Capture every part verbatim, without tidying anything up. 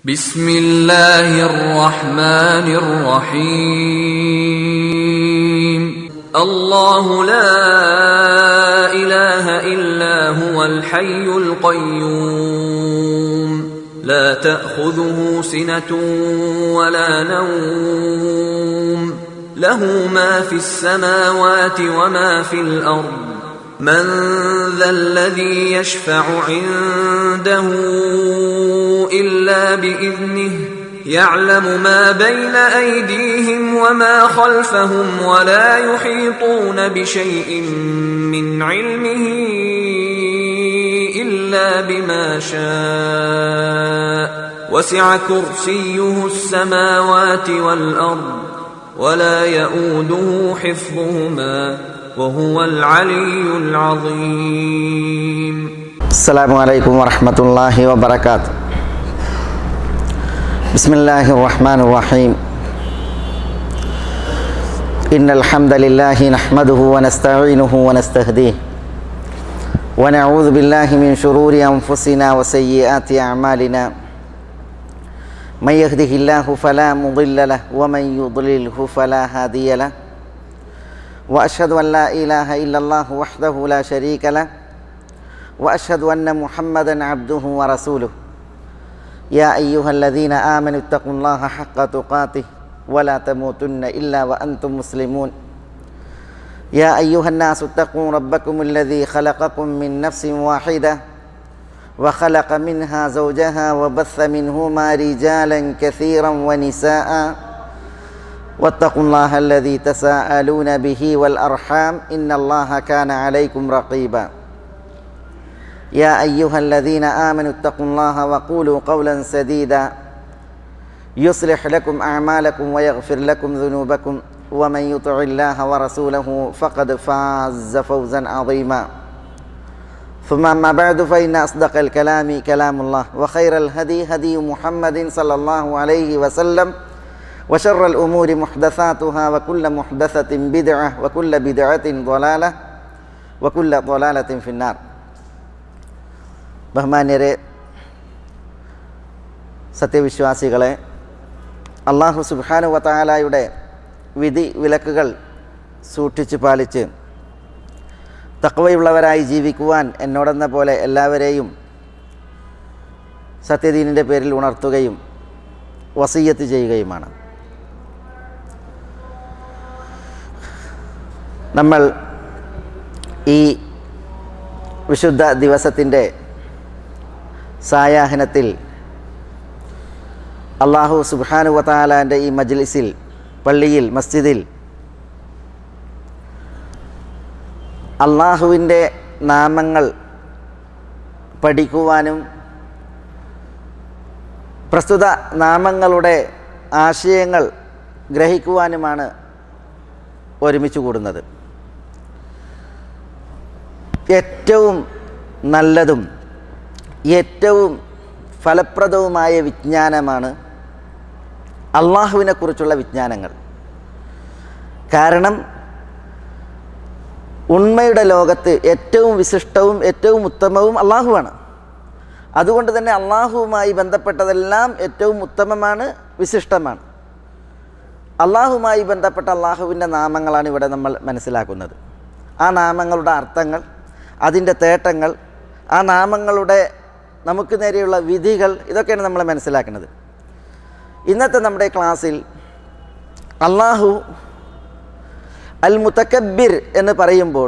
بسم الله الرحمن الرحيم الله لا إله إلا هو الحي القيوم لا تأخذه سنة ولا نوم له ما في السماوات وما في الأرض من ذا الذي يشفع عنده إلا بإذنه يعلم ما بين أيديهم وما خلفهم ولا يحيطون بشيء من علمه إلا بما شاء وسع كرسيه السماوات والأرض ولا يؤوده حفظهما وهو العلي العظيم. السلام عليكم ورحمة الله وبركاته. بسم الله الرحمن الرحيم. إن الحمد لله نحمده ونستعينه ونستهديه ونعوذ بالله من شرور أنفسنا وسيئات أعمالنا من يهده الله فلا مضل له ومن يضلله فلا هادي له وأشهد أن لا إله إلا الله وحده لا شريك له وأشهد أن محمدا عبده ورسوله يا أيها الذين آمنوا اتقوا الله حق تقاته ولا تموتن إلا وأنتم مسلمون يا أيها الناس اتقوا ربكم الذي خلقكم من نفس واحدة وخلق منها زوجها وبث منهما رجالا كثيرا ونساء واتقوا الله الذي تساءلون به والأرحام إن الله كان عليكم رقيبا يا أيها الذين آمنوا اتقوا الله وقولوا قولا سديدا يصلح لكم أعمالكم ويغفر لكم ذنوبكم ومن يطع الله ورسوله فقد فاز فوزا عظيما ثم أما بعد فإن أصدق الكلام كلام الله وخير الهدي هدي محمد صلى الله عليه وسلم وشر الأمور محدثاتها وكل محدثة بدعة وكل بدعة ضلالة وكل ضلالة في النار. ബഹുമാന്യരെ, സത്യവിശ്വാസികളെ, അല്ലാഹു സുബ്ഹാനഹു വ തആലയുടെ വിധി വിലക്കുകൾ സൂക്ഷിച്ചു പാലിച്ച് തഖ്വയുള്ളവരായി ജീവിക്കുവാൻ എന്നോടെന്ന പോലെ എല്ലാവരെയും സത്യദീനിൻ്റെ പേരിൽ ഉണർത്തുകയും വസിയ്യത്ത് ചെയ്യുകയുമാണ്. നമ്മൾ ഈ വിശുദ്ധ ദിവസത്തിൻ്റെ സായാഹ്നത്തിൽ അല്ലാഹു സുബ്ഹാനഹു വ തആലാൻ്റെ ഈ മജ്ലിസിൽ, പള്ളിയിൽ, മസ്ജിദിൽ അല്ലാഹുവിൻ്റെ നാമങ്ങൾ പഠിക്കുവാനും പ്രസ്തുത നാമങ്ങളുടെ ആശയങ്ങൾ ഗ്രഹിക്കുവാനുമാണ് ഒരുമിച്ച് കൂടുന്നത്. ഏറ്റവും നല്ലതും ഏറ്റവും ഫലപ്രദവുമായ വിജ്ഞാനമാണ് അള്ളാഹുവിനെക്കുറിച്ചുള്ള വിജ്ഞാനങ്ങൾ. കാരണം ഉണ്മയുടെ ലോകത്ത് ഏറ്റവും വിശിഷ്ടവും ഏറ്റവും ഉത്തമവും അള്ളാഹുവാണ്. അതുകൊണ്ട് തന്നെ അള്ളാഹുവുമായി ബന്ധപ്പെട്ടതെല്ലാം ഏറ്റവും ഉത്തമമാണ്, വിശിഷ്ടമാണ്. അള്ളാഹുവുമായി ബന്ധപ്പെട്ട അള്ളാഹുവിൻ്റെ നാമങ്ങളാണ് ഇവിടെ നമ്മൾ മനസ്സിലാക്കുന്നത്. ആ നാമങ്ങളുടെ അർത്ഥങ്ങൾ, അതിൻ്റെ തേട്ടങ്ങൾ, ആ നാമങ്ങളുടെ നമുക്ക് നേരെയുള്ള വിധികൾ, ഇതൊക്കെയാണ് നമ്മൾ മനസ്സിലാക്കുന്നത്. ഇന്നത്തെ നമ്മുടെ ക്ലാസ്സിൽ അല്ലാഹു അൽ മുതകബ്ബിർ എന്ന് പറയുമ്പോൾ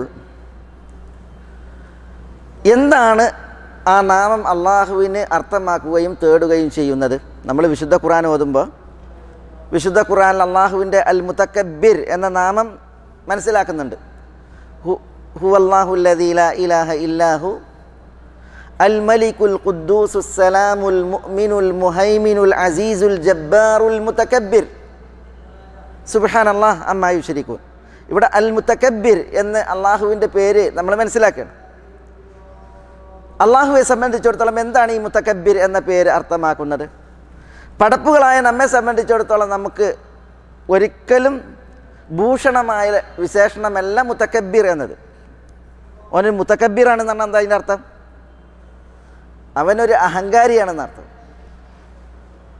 എന്താണ് ആ നാമം അള്ളാഹുവിന് അർത്ഥമാക്കുകയും തേടുകയും ചെയ്യുന്നത്? നമ്മൾ വിശുദ്ധ ഖുർആൻ ഓതുമ്പോൾ വിശുദ്ധ ഖുർആനിൽ അള്ളാഹുവിൻ്റെ അൽ മുതകബ്ബിർ എന്ന നാമം മനസ്സിലാക്കുന്നുണ്ട്. ഹു ഹുവല്ലാഹു അല്ലദീ ലാ ഇലാഹ ഇല്ലാഹു അൽ മലിക്കുൽ ഖുദ്ദൂസുസ് സലാമുൽ മുഅ്മിനുൽ മുഹൈമിനുൽ അസീസുൽ ജബ്ബാറുൽ മുതകബ്ബിർ സുബ്ഹാനല്ലാഹ് അമ്മാ യുശ്രികൂൻ. ഇവിടെ അൽ മുതകബ്ബിർ എന്ന് അള്ളാഹുവിൻ്റെ പേര് നമ്മൾ മനസ്സിലാക്കണം. അള്ളാഹുവെ സംബന്ധിച്ചിടത്തോളം എന്താണ് ഈ മുതകബ്ബിർ എന്ന പേര് അർത്ഥമാക്കുന്നത്? പടപ്പുകളായ നമ്മെ സംബന്ധിച്ചിടത്തോളം നമുക്ക് ഒരിക്കലും ഭൂഷണമായ വിശേഷണമല്ല മുതകബ്ബിർ എന്നത്. ഓന് മുതകബ്ബിറാണെന്ന് പറഞ്ഞാൽ എന്താ അതിൻ്റെ അർത്ഥം? അവനൊരു അഹങ്കാരിയാണെന്നർത്ഥം.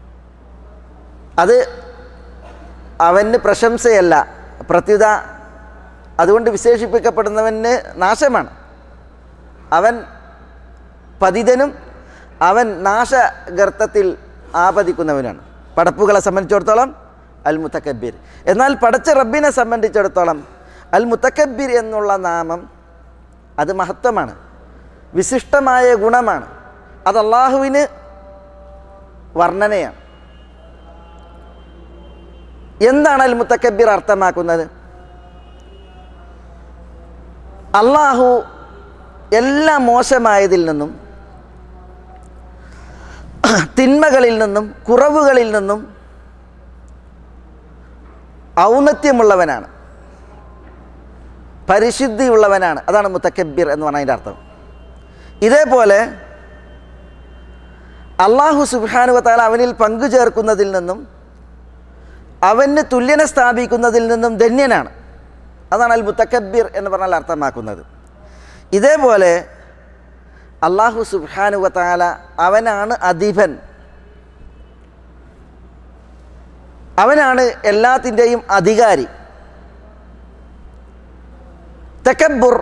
അത് അവന് പ്രശംസയല്ല, പ്രത്യുത അതുകൊണ്ട് വിശേഷിപ്പിക്കപ്പെടുന്നവന് നാശമാണ്. അവൻ പതിതനും അവൻ നാശഗർത്തത്തിൽ ആപതിക്കുന്നവനാണ്. പടപ്പുകളെ സംബന്ധിച്ചിടത്തോളം അൽ മുതക്കബ്ബിർ. എന്നാൽ പടച്ച റബ്ബിനെ സംബന്ധിച്ചിടത്തോളം അൽ മുതക്കബ്ബിർ എന്നുള്ള നാമം അത് മഹത്വമാണ്, വിശിഷ്ടമായ ഗുണമാണ്. അത് അള്ളാഹുവിന് വർണ്ണനയാണ്. എന്താണ് അൽ മുതക്കബ്ബിർ അർത്ഥമാക്കുന്നത്? അള്ളാഹു എല്ലാ മോശമായതിൽ നിന്നും, തിന്മകളിൽ നിന്നും, കുറവുകളിൽ നിന്നും ഔന്നത്യമുള്ളവനാണ്, പരിശുദ്ധിയുള്ളവനാണ്. അതാണ് മുതക്കബ്ബിർ എന്ന് പറഞ്ഞതിൻ്റെ അർത്ഥം. ഇതേപോലെ അള്ളാഹു സുബ്ഹാനഹു വ തആല അവനിൽ പങ്കു ചേർക്കുന്നതിൽ നിന്നും അവന് തുല്യനെ സ്ഥാപിക്കുന്നതിൽ നിന്നും ധന്യനാണ്. അതാണ് അൽ മുതക്കബ്ബിർ എന്ന് പറഞ്ഞാൽ അർത്ഥമാക്കുന്നത്. ഇതേപോലെ അള്ളാഹു സുബ്ഹാനഹു വ തആല അവനാണ് അധിപൻ, അവനാണ് എല്ലാത്തിൻ്റെയും അധികാരി. തകബ്ബുർ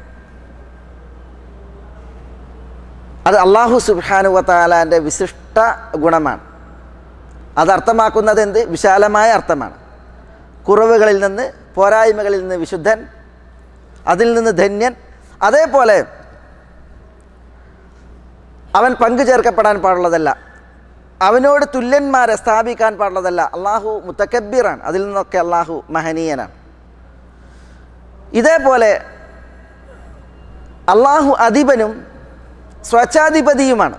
അത് അള്ളാഹു സുബ്ഹാനഹു വ തആലാൻ്റെ വിശിഷ്ട ഗുണമാണ്. അതർത്ഥമാക്കുന്നത് എന്ത്? വിശാലമായ അർത്ഥമാണ്. കുറവുകളിൽ നിന്ന്, പോരായ്മകളിൽ നിന്ന് വിശുദ്ധൻ, അതിൽ നിന്ന് ധന്യൻ. അതേപോലെ അവൻ പങ്കു ചേർക്കപ്പെടാൻ പാടുള്ളതല്ല, അവനോട് തുല്യന്മാരെ സ്ഥാപിക്കാൻ പാടുള്ളതല്ല. അള്ളാഹു മുതക്കബ്ബിറാണ്, അതിൽ നിന്നൊക്കെ അള്ളാഹു മഹനീയനാണ്. ഇതേപോലെ അള്ളാഹു അധിപനും സ്വച്ഛാധിപതിയുമാണ്.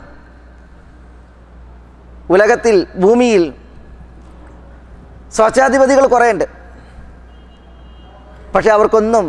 ഉലകത്തിൽ, ഭൂമിയിൽ സ്വച്ഛാധിപതികൾ കുറേ ഉണ്ട്. പക്ഷെ അവർക്കൊന്നും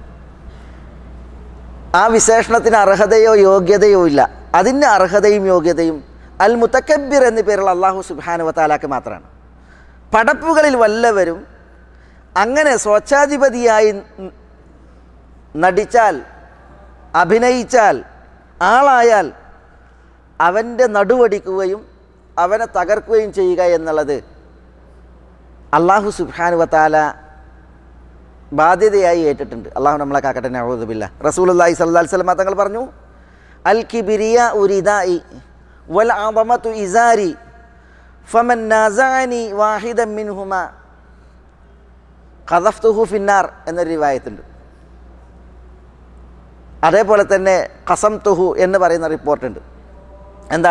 ആ വിശേഷണത്തിന് അർഹതയോ യോഗ്യതയോ ഇല്ല. അതിന് അർഹതയും യോഗ്യതയും അൽ മുതക്കബ്ബിർ എന്ന പേരുള്ള അള്ളാഹു സുബ്ഹാനഹു വ തആലക്ക് മാത്രമാണ്. പടപ്പുകളിൽ വല്ലവരും അങ്ങനെ സ്വച്ഛാധിപതിയായി നടിച്ചാൽ, അഭിനയിച്ചാൽ, ആളായാൽ അവൻ്റെ നടുവടിക്കുകയും അവനെ തകർക്കുകയും ചെയ്യുക എന്നുള്ളത് അള്ളാഹു സുബ്ഹാനഹു വ തആല ബാധ്യതയായി ഏറ്റിട്ടുണ്ട്. അള്ളാഹു നമ്മളെ കാക്കട്ടെ, നഊദു ബില്ലാഹ്. റസൂലുള്ളാഹി സ്വല്ലല്ലാഹു അലൈഹി വസല്ലം തങ്ങൾ പറഞ്ഞു, അൽ കിബ്രിയാഉ റിദാഇ വൽ അദമതു ഇസാരി ഫമൻ നാസഅനി വാഹിദൻ മിൻഹുമാ ഖദഫ്തുഹു ഫിന്നാർ എന്നൊരു റിവായത്തുണ്ട്. അതേപോലെ തന്നെ ഖസംതുഹു എന്ന് പറയുന്ന റിപ്പോർട്ടുണ്ട്. എന്താ?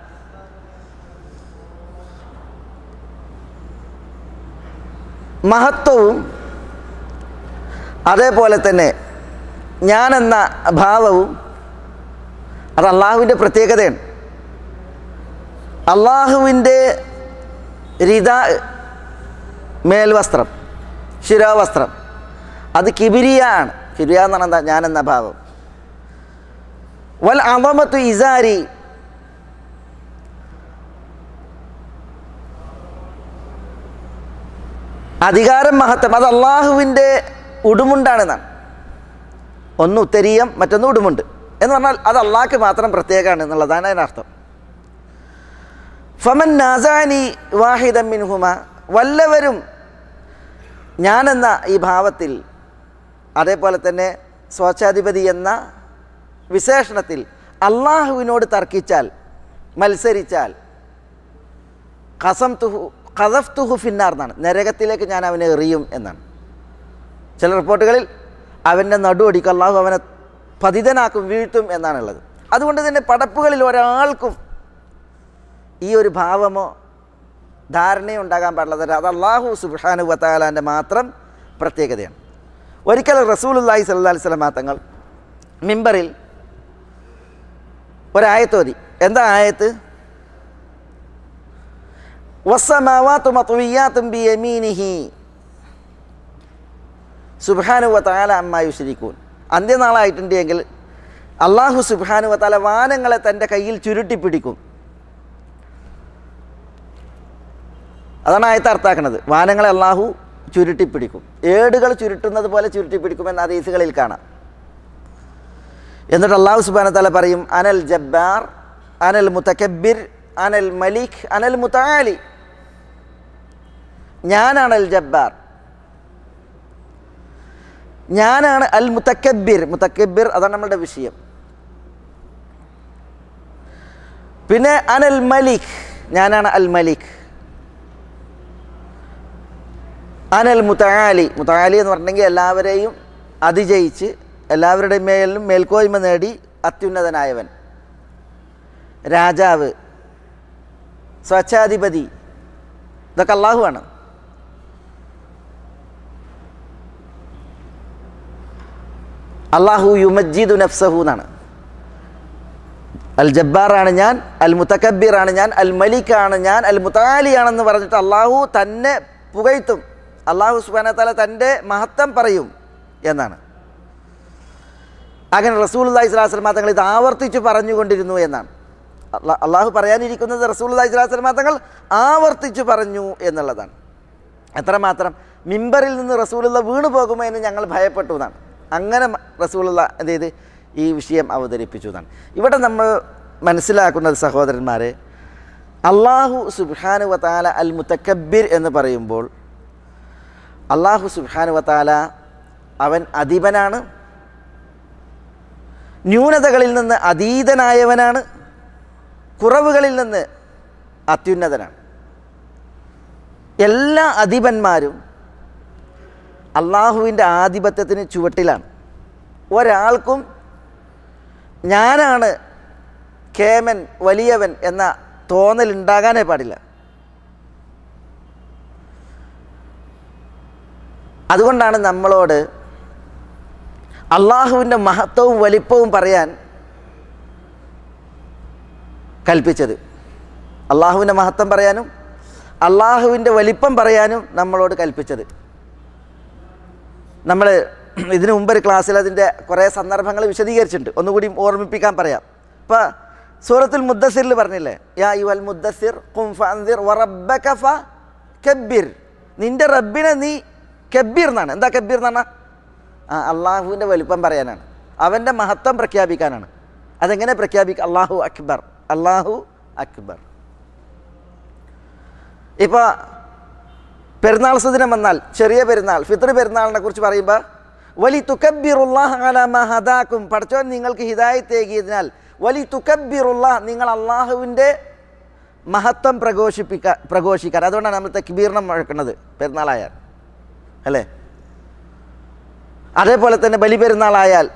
മഹത്വവും അതേപോലെ തന്നെ ഞാനെന്ന ഭാവവും അത് അള്ളാഹുവിൻ്റെ പ്രത്യേകതയാണ്. അള്ളാഹുവിൻ്റെ റിദാ, മേൽവസ്ത്രം, ശിരോവസ്ത്രം, അത് കിബിരിയ ആണ്. കിബിരിയ എന്ന് പറഞ്ഞാൽ എന്താ? ഞാനെന്ന ഭാവം. വൽ അദമത്തു ഇസാരി, അധികാരം, മഹത്വം, അത് അള്ളാഹുവിൻ്റെ ഉടുമുണ്ടാണെന്നാണ്. ഒന്ന് ഉത്തരീയം, മറ്റൊന്ന് ഉടുമുണ്ട് എന്ന് പറഞ്ഞാൽ അത് അള്ളാഹ്ക്ക് മാത്രം പ്രത്യേകമാണ് എന്നുള്ളതാണ് അതിനർത്ഥം. ഫമൻ നാസാനി വാഹിദൻ മിൻഹുമ, വല്ലവരും ഞാനെന്ന ഈ ഭാവത്തിൽ, അതേപോലെ തന്നെ സ്വച്ഛാധിപതി എന്ന വിശേഷണത്തിൽ അള്ളാഹുവിനോട് തർക്കിച്ചാൽ, മത്സരിച്ചാൽ, ഖസംതുഹു ഖദഫ്തുഹു ഫിന്നാർ എന്നാണ്, നരകത്തിലേക്ക് ഞാൻ അവനെ എറിയും എന്നാണ്. ചില റിപ്പോർട്ടുകളിൽ അവൻ്റെ നടുവടിക്കും, അള്ളാഹു അവനെ പതിതനാക്കും, വീഴ്ത്തും എന്നാണുള്ളത്. അതുകൊണ്ട് തന്നെ പടപ്പുകളിൽ ഒരാൾക്കും ഈ ഒരു ഭാവമോ ധാരണയോ ഉണ്ടാകാൻ പാടില്ല. അത് അള്ളാഹു സുബ്ഹാനഹു വ തആലാൻ്റെ മാത്രം പ്രത്യേകതയാണ്. ഒരിക്കൽ റസൂലുള്ളാഹി സ്വല്ലല്ലാഹു അലൈഹി വസല്ലം തങ്ങൾ മിമ്പറിൽ ഒരായത്തോതി. എന്താ ആയത്ത്? വസ്സമാവാതു മത്വിയാത്തുൻ ബിയമീനിഹി സുബ്ഹാനഹു വ തആല അമ്മാ യുശ്രികൂൻ. അന്ത്യനാളായിട്ടുണ്ട് എങ്കിൽ അള്ളാഹു സുബ്ഹാനഹു വ തആല വാനങ്ങളെ തൻ്റെ കയ്യിൽ ചുരുട്ടിപ്പിടിക്കും. അതാണ് ആയത്ത് അർത്ഥാക്കുന്നത്. വാനങ്ങളെ അള്ളാഹു ചുരുട്ടിപ്പിടിക്കും, ഏടുകൾ ചുരുട്ടുന്നത് പോലെ ചുരുട്ടിപ്പിടിക്കുമെന്ന് ഹദീസുകളിൽ കാണാം. എന്നിട്ട് അള്ളാഹു സുബ്ഹാനഹു വ തആല പറയും, അനൽ ജബ്ബാർ, അനൽ മുതകബ്ബിർ, അനൽ മലിക്, അനൽ മുതആലി. ഞാനാണ് അൽ ജബ്ബാർ, ഞാനാണ് അൽ മുതക്കബ്ബിർ. മുതക്കബ്ബിർ അതാണ് നമ്മളുടെ വിഷയം. പിന്നെ അനൽ മലിക്, ഞാനാണ് അൽ മലിക്. അനൽ മുതആലി, മുതആലി എന്ന് പറഞ്ഞിട്ടുണ്ടെങ്കിൽ എല്ലാവരെയും അതിജയിച്ച് എല്ലാവരുടെയും മേലും മേൽക്കോയ്മ നേടി അത്യുന്നതനായവൻ, രാജാവ്, സ്വച്ഛാധിപതി, ഇതൊക്കെ അള്ളാഹുവാണ്. അള്ളാഹു യുമജ്ജിദു നഫ്സഹു എന്നാണ്. അൽ ജബ്ബാറാണ് ഞാൻ, അൽ മുതക്കബ്ബിറാണ് ഞാൻ, അൽ മലിക്കാണ് ഞാൻ, അൽ മുതആലിയാണെന്ന് പറഞ്ഞിട്ട് അള്ളാഹു തന്നെ പുകഴ്ത്തും. അള്ളാഹു സുബ്ഹാനഹു വ തആല തൻ്റെ മഹത്വം പറയും എന്നാണ്. അങ്ങനെ റസൂലുള്ളാഹി സ്വല്ലല്ലാഹു അലൈഹി വസല്ലം തങ്ങൾ ഇത് ആവർത്തിച്ച് പറഞ്ഞുകൊണ്ടിരുന്നു എന്നാണ്. അള്ളാഹു പറയാനിരിക്കുന്നത് റസൂലുള്ളാഹി സ്വല്ലല്ലാഹു അലൈഹി വസല്ലം തങ്ങൾ ആവർത്തിച്ച് പറഞ്ഞു എന്നുള്ളതാണ്. എത്രമാത്രം മിമ്പറിൽ നിന്ന് റസൂലുള്ള വീണു പോകുമോ എന്ന് ഞങ്ങൾ ഭയപ്പെട്ടു എന്നാണ്. അങ്ങനെ റസൂലുള്ള എന്ത് ചെയ്ത് ഈ വിഷയം അവതരിപ്പിച്ചു എന്നാണ്. ഇവിടെ നമ്മൾ മനസ്സിലാക്കുന്നത് സഹോദരന്മാരെ, അള്ളാഹു സുബ്ഹാനഹു വ തആല അൽ മുതക്കബ്ബിർ എന്ന് പറയുമ്പോൾ അള്ളാഹു സുബ്ഹാനഹു വ തആല അവൻ അധിപനാണ്, ന്യൂനതകളിൽ നിന്ന് അതീതനായവനാണ്, കുറവുകളിൽ നിന്ന് അത്യുന്നതനാണ്. എല്ലാ അധിപന്മാരും അള്ളാഹുവിൻ്റെ ആധിപത്യത്തിന് ചുവട്ടിലാണ്. ഒരാൾക്കും ഞാനാണ് കേമൻ, വലിയവൻ എന്ന തോന്നലുണ്ടാകാനേ പാടില്ല. അതുകൊണ്ടാണ് നമ്മളോട് അള്ളാഹുവിൻ്റെ മഹത്വവും വലിപ്പവും പറയാൻ കൽപ്പിച്ചത്. അള്ളാഹുവിൻ്റെ മഹത്വം പറയാനും അള്ളാഹുവിൻ്റെ വലിപ്പം പറയാനും നമ്മളോട് കൽപ്പിച്ചത്. നമ്മൾ ഇതിനു മുമ്പൊരു ക്ലാസ്സിൽ അതിൻ്റെ കുറേ സന്ദർഭങ്ങൾ വിശദീകരിച്ചിട്ടുണ്ട്. ഒന്നുകൂടി ഓർമ്മിപ്പിക്കാൻ പറയാം. ഇപ്പോൾ സൂറത്തുൽ മുദ്ദസ്സിറിൽ പറഞ്ഞില്ലേ, യാ അയ്യുഹൽ മുദ്ദസ്സിർ ഖും ഫഅൻദിർ വറബ്ബക ഫകബ്ബിർ, നിൻ്റെ റബ്ബിനെ നീ കബ്ബീർ എന്നാണ്. എന്താ കബ്ബീർ എന്ന് പറഞ്ഞാൽ ആ അള്ളാഹുവിൻ്റെ വലിപ്പം പറയാനാണ്, അവൻ്റെ മഹത്വം പ്രഖ്യാപിക്കാനാണ്. അതെങ്ങനെ പ്രഖ്യാപിക്കുക? അള്ളാഹു അക്ബർ, അള്ളാഹു അക്ബർ. ഇപ്പോൾ പെരുന്നാൾ സുദിനം വന്നാൽ, ചെറിയ പെരുന്നാൾ ഫിത്ർ പെരുന്നാളിനെ കുറിച്ച് പറയുമ്പോൾ വലി തുകബ്ബിറുല്ലാഹ അലാ മാ ഹദാക്കും, പഠിച്ചവൻ നിങ്ങൾക്ക് ഹിദായത്ത് ഏകിയതിനാൽ വലി തുകബ്ബിറുല്ലാഹ്, നിങ്ങൾ അള്ളാഹുവിൻ്റെ മഹത്വം പ്രഘോഷിപ്പിക്കാൻ പ്രഘോഷിക്കാൻ അതുകൊണ്ടാണ് നമ്മൾ തക്ബീറിനെ മുഴക്കുന്നത് പെരുന്നാളായാൽ, അല്ലേ? അതേപോലെ തന്നെ ബലി പെരുന്നാളായാൽ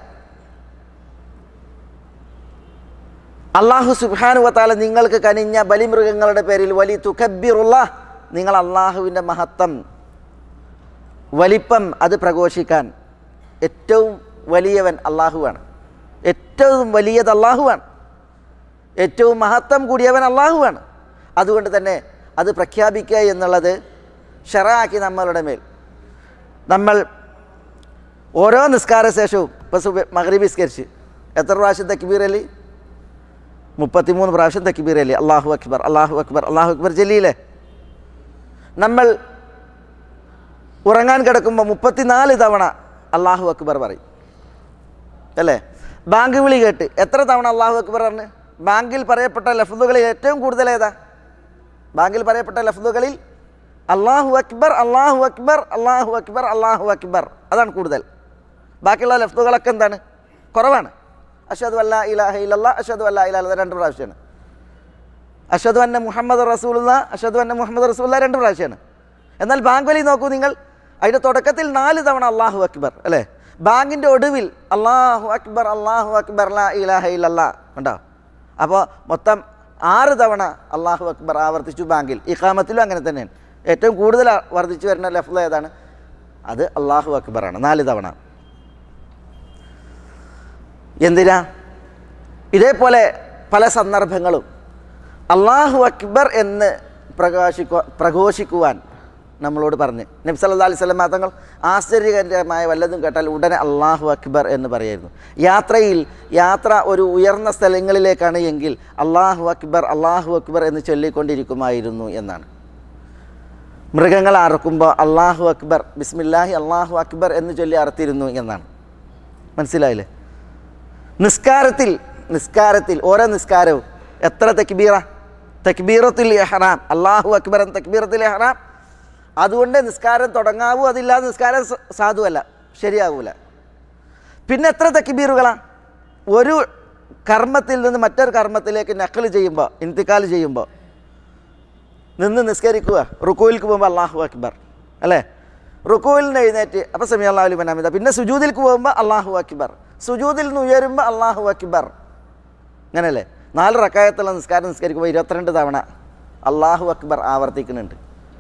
അള്ളാഹു സുബ്ഹാനഹു വ തആല നിങ്ങൾക്ക് കനിഞ്ഞ ബലിമൃഗങ്ങളുടെ പേരിൽ വലി തുകബ്ബിറുല്ലാഹ്, നിങ്ങൾ അള്ളാഹുവിൻ്റെ മഹത്വം, വലിപ്പം അത് പ്രഘോഷിക്കാൻ. ഏറ്റവും വലിയവൻ അള്ളാഹുവാണ്, ഏറ്റവും വലിയത് അള്ളാഹുവാണ്, ഏറ്റവും മഹത്വം കൂടിയവൻ അള്ളാഹുവാണ്. അതുകൊണ്ട് തന്നെ അത് പ്രഖ്യാപിക്കുക എന്നുള്ളത് ശറഅാക്കി നമ്മളുടെ മേൽ. നമ്മൾ ഓരോ നിസ്കാര ശേഷവും ഇപ്പോൾ സുബ മഗ്രിബ് നിസ്കരിച്ച് എത്ര പ്രാവശ്യം തക്ബീർ അലി? മുപ്പത്തിമൂന്ന് പ്രാവശ്യം തക്ബീർ അലി, അള്ളാഹു അക്ബർ, അള്ളാഹു അക്ബർ, അള്ളാഹു അക്ബർ ചൊല്ലിയില്ലേ? നമ്മൾ ഉറങ്ങാൻ കിടക്കുമ്പോൾ മുപ്പത്തിനാല് തവണ അള്ളാഹു അക്ബർ പറയും, അല്ലേ? ബാങ്ക് വിളി കേട്ട് എത്ര തവണ അള്ളാഹു അക്ബർ പറഞ്ഞ്? ബാങ്കിൽ പറയപ്പെട്ട ലഫ്ദുകളിൽ ഏറ്റവും കൂടുതൽ ഏതാ? ബാങ്കിൽ പറയപ്പെട്ട ലഫ്ദുകളിൽ അള്ളാഹു അക്ബർ, അള്ളാഹു അക്ബർ, അള്ളാഹു അക്ബർ, അള്ളാഹു അക്ബർ, അതാണ് കൂടുതൽ. ബാക്കിയുള്ള ലഫ്ദുകളൊക്കെ എന്താണ്? കുറവാണ്. അഷ്ഹദു അല്ലാ ഇലാഹ ഇല്ലല്ലാഹ്, അഷ്ഹദു അല്ലാ ഇലാഹ ഇല്ലല്ലാഹ് രണ്ട് പ്രാവശ്യമാണ്. അഷ്ഹദു അന്ന മുഹമ്മദ് റസൂലുള്ളാഹ്, അഷ്ഹദു അന്ന മുഹമ്മദ് റസൂലുള്ളാഹ് രണ്ട് പ്രാവശ്യമാണ്. എന്നാൽ ബാങ്ക് വലി നോക്കൂ നിങ്ങൾ, അതിൻ്റെ തുടക്കത്തിൽ നാല് തവണ അള്ളാഹു അക്ബർ, അല്ലേ? ബാങ്കിൻ്റെ ഒടുവിൽ അള്ളാഹു അക്ബർ, അള്ളാഹു അക്ബർ, ലാ ഇലാഹ ഇല്ലല്ലാഹ് ഉണ്ടോ? അപ്പോൾ മൊത്തം ആറ് തവണ അള്ളാഹു അക്ബർ ആവർത്തിച്ചു ബാങ്കിൽ. ഇഖാമത്തിലും അങ്ങനെ തന്നെയാണ്. ഏറ്റവും കൂടുതൽ വർദ്ധിച്ചു വരുന്ന ലഫ്ള് ഏതാണ്? അത് അള്ളാഹു അക്ബറാണ്, നാല് തവണ. എന്തിനാ? ഇതേപോലെ പല സന്ദർഭങ്ങളും അള്ളാഹു അക്ബർ എന്ന് പ്രകാശിക്കു പ്രഘോഷിക്കുവാൻ നമ്മളോട് പറഞ്ഞ് നബി സല്ലല്ലാഹു അലൈഹി വസല്ലം തങ്ങൾ ആശ്ചര്യകരമായ വല്ലതും കേട്ടാൽ ഉടനെ അള്ളാഹു അക്ബർ എന്ന് പറയായിരുന്നു. യാത്രയിൽ യാത്ര ഒരു ഉയർന്ന സ്ഥലങ്ങളിലേക്കാണ് എങ്കിൽ അള്ളാഹു അക്ബർ, അള്ളാഹു അക്ബർ എന്ന് ചൊല്ലിക്കൊണ്ടിരിക്കുമായിരുന്നു എന്നാണ്. മൃഗങ്ങൾ അറുക്കുമ്പോൾ അള്ളാഹു അക്ബർ, ബിസ്മില്ലാഹി അള്ളാഹു അക്ബർ എന്ന് ചൊല്ലി അറുത്തിരുന്നു എന്നാണ്. മനസ്സിലായില്ലേ? നിസ്കാരത്തിൽ നിസ്കാരത്തിൽ ഓരോ നിസ്കാരവും എത്ര തക്ബീറ? തക്ബീറത്തുൽ ഇഹ്റാം, അള്ളാഹു അക്ബർ എന്ന തക്ബീറത്തുൽ ഇഹ്റാം അതുകൊണ്ട് നിസ്കാരം തുടങ്ങാവൂ, അതില്ലാതെ നിസ്കാരം സാധുവല്ല, ശരിയാവൂല. പിന്നെ എത്ര തക്ബീറുകളാണ്? ഒരു കർമ്മത്തിൽ നിന്ന് മറ്റൊരു കർമ്മത്തിലേക്ക് നഖൽ ചെയ്യുമ്പോൾ, ഇന്തിക്കാൽ ചെയ്യുമ്പോൾ നിന്ന് നിസ്കരിക്കുക, റുക്കോയിലേക്ക് പോകുമ്പോൾ അല്ലാഹു അക്ബർ അല്ലേ, റുക്കോയിൽ നിന്ന് എഴുന്നേറ്റ് അപ്പോൾ സമി അല്ലാഹു ലിമൻ ഹമിദ, പിന്നെ സുജൂദിലേക്ക് പോകുമ്പോൾ അല്ലാഹു അക്ബർ, സുജൂദിൽ നിന്ന് ഉയരുമ്പോൾ അല്ലാഹു അക്ബർ, അങ്ങനെയല്ലേ. നാല് റക്കായത്തുള്ള നിസ്കാരം നിസ്കരിക്കുമ്പോൾ ഇരുപത്തിരണ്ട് തവണ അല്ലാഹു അക്ബർ ആവർത്തിക്കുന്നുണ്ട്.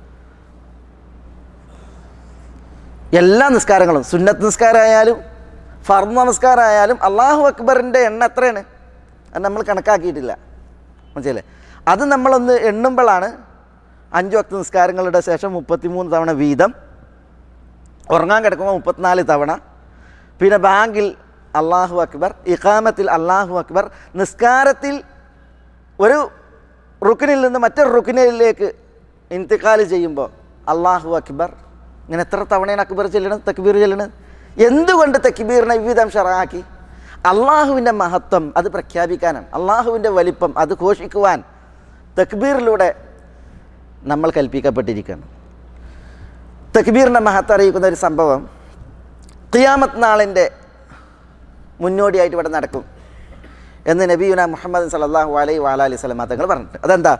എല്ലാ നിസ്കാരങ്ങളും, സുന്നത്ത് നിസ്കാരമായാലും ഫർദ് നമസ്കാരമായാലും അല്ലാഹു അക്ബറിൻ്റെ എണ്ണം എത്രയാണ് അത് നമ്മൾ കണക്കാക്കിയിട്ടില്ല, മനസ്സിലല്ലേ. അത് നമ്മളൊന്ന് എണ്ണുമ്പോഴാണ് അഞ്ച് വക്ത് നിസ്കാരങ്ങളുടെ ശേഷം മുപ്പത്തിമൂന്ന് തവണ വീതം, ഉറങ്ങാൻ കിടക്കുമ്പോൾ മുപ്പത്തിനാല് തവണ, പിന്നെ ബാങ്കിൽ അല്ലാഹു അക്ബർ, ഇഖാമത്തിൽ അല്ലാഹു അക്ബർ, നിസ്കാരത്തിൽ ഒരു റുക്കിനിൽ നിന്ന് മറ്റൊരു റുക്കിനിലേക്ക് ഇന്തിഖാൽ ചെയ്യുമ്പോൾ അല്ലാഹു അക്ബർ. ഇങ്ങനെ എത്ര തവണയാണ് അക്ബർ ചെല്ലണത്, തക്ബീർ ചെല്ലണത്? എന്തുകൊണ്ട് തക്ബീറിനെ വിവിധം ഷറാക്കി? അള്ളാഹുവിൻ്റെ മഹത്വം അത് പ്രഖ്യാപിക്കാനാണ്, അള്ളാഹുവിൻ്റെ വലിപ്പം അത് ഘോഷിക്കുവാൻ തക്ബീറിലൂടെ നമ്മൾ കൽപ്പിക്കപ്പെട്ടിരിക്കുകയാണ്. തക്ബീറിൻ്റെ മഹത്വം അറിയിക്കുന്ന ഒരു സംഭവം ഖിയാമത്ത് നാളിൻ്റെ മുന്നോടിയായിട്ട് ഇവിടെ നടക്കും എന്ന് നബിയുന മുഹമ്മദ് സല്ലല്ലാഹു അലൈഹി വഅലൈഹി വസല്ലം തങ്ങൾ പറഞ്ഞിട്ടുണ്ട്. അതെന്താ?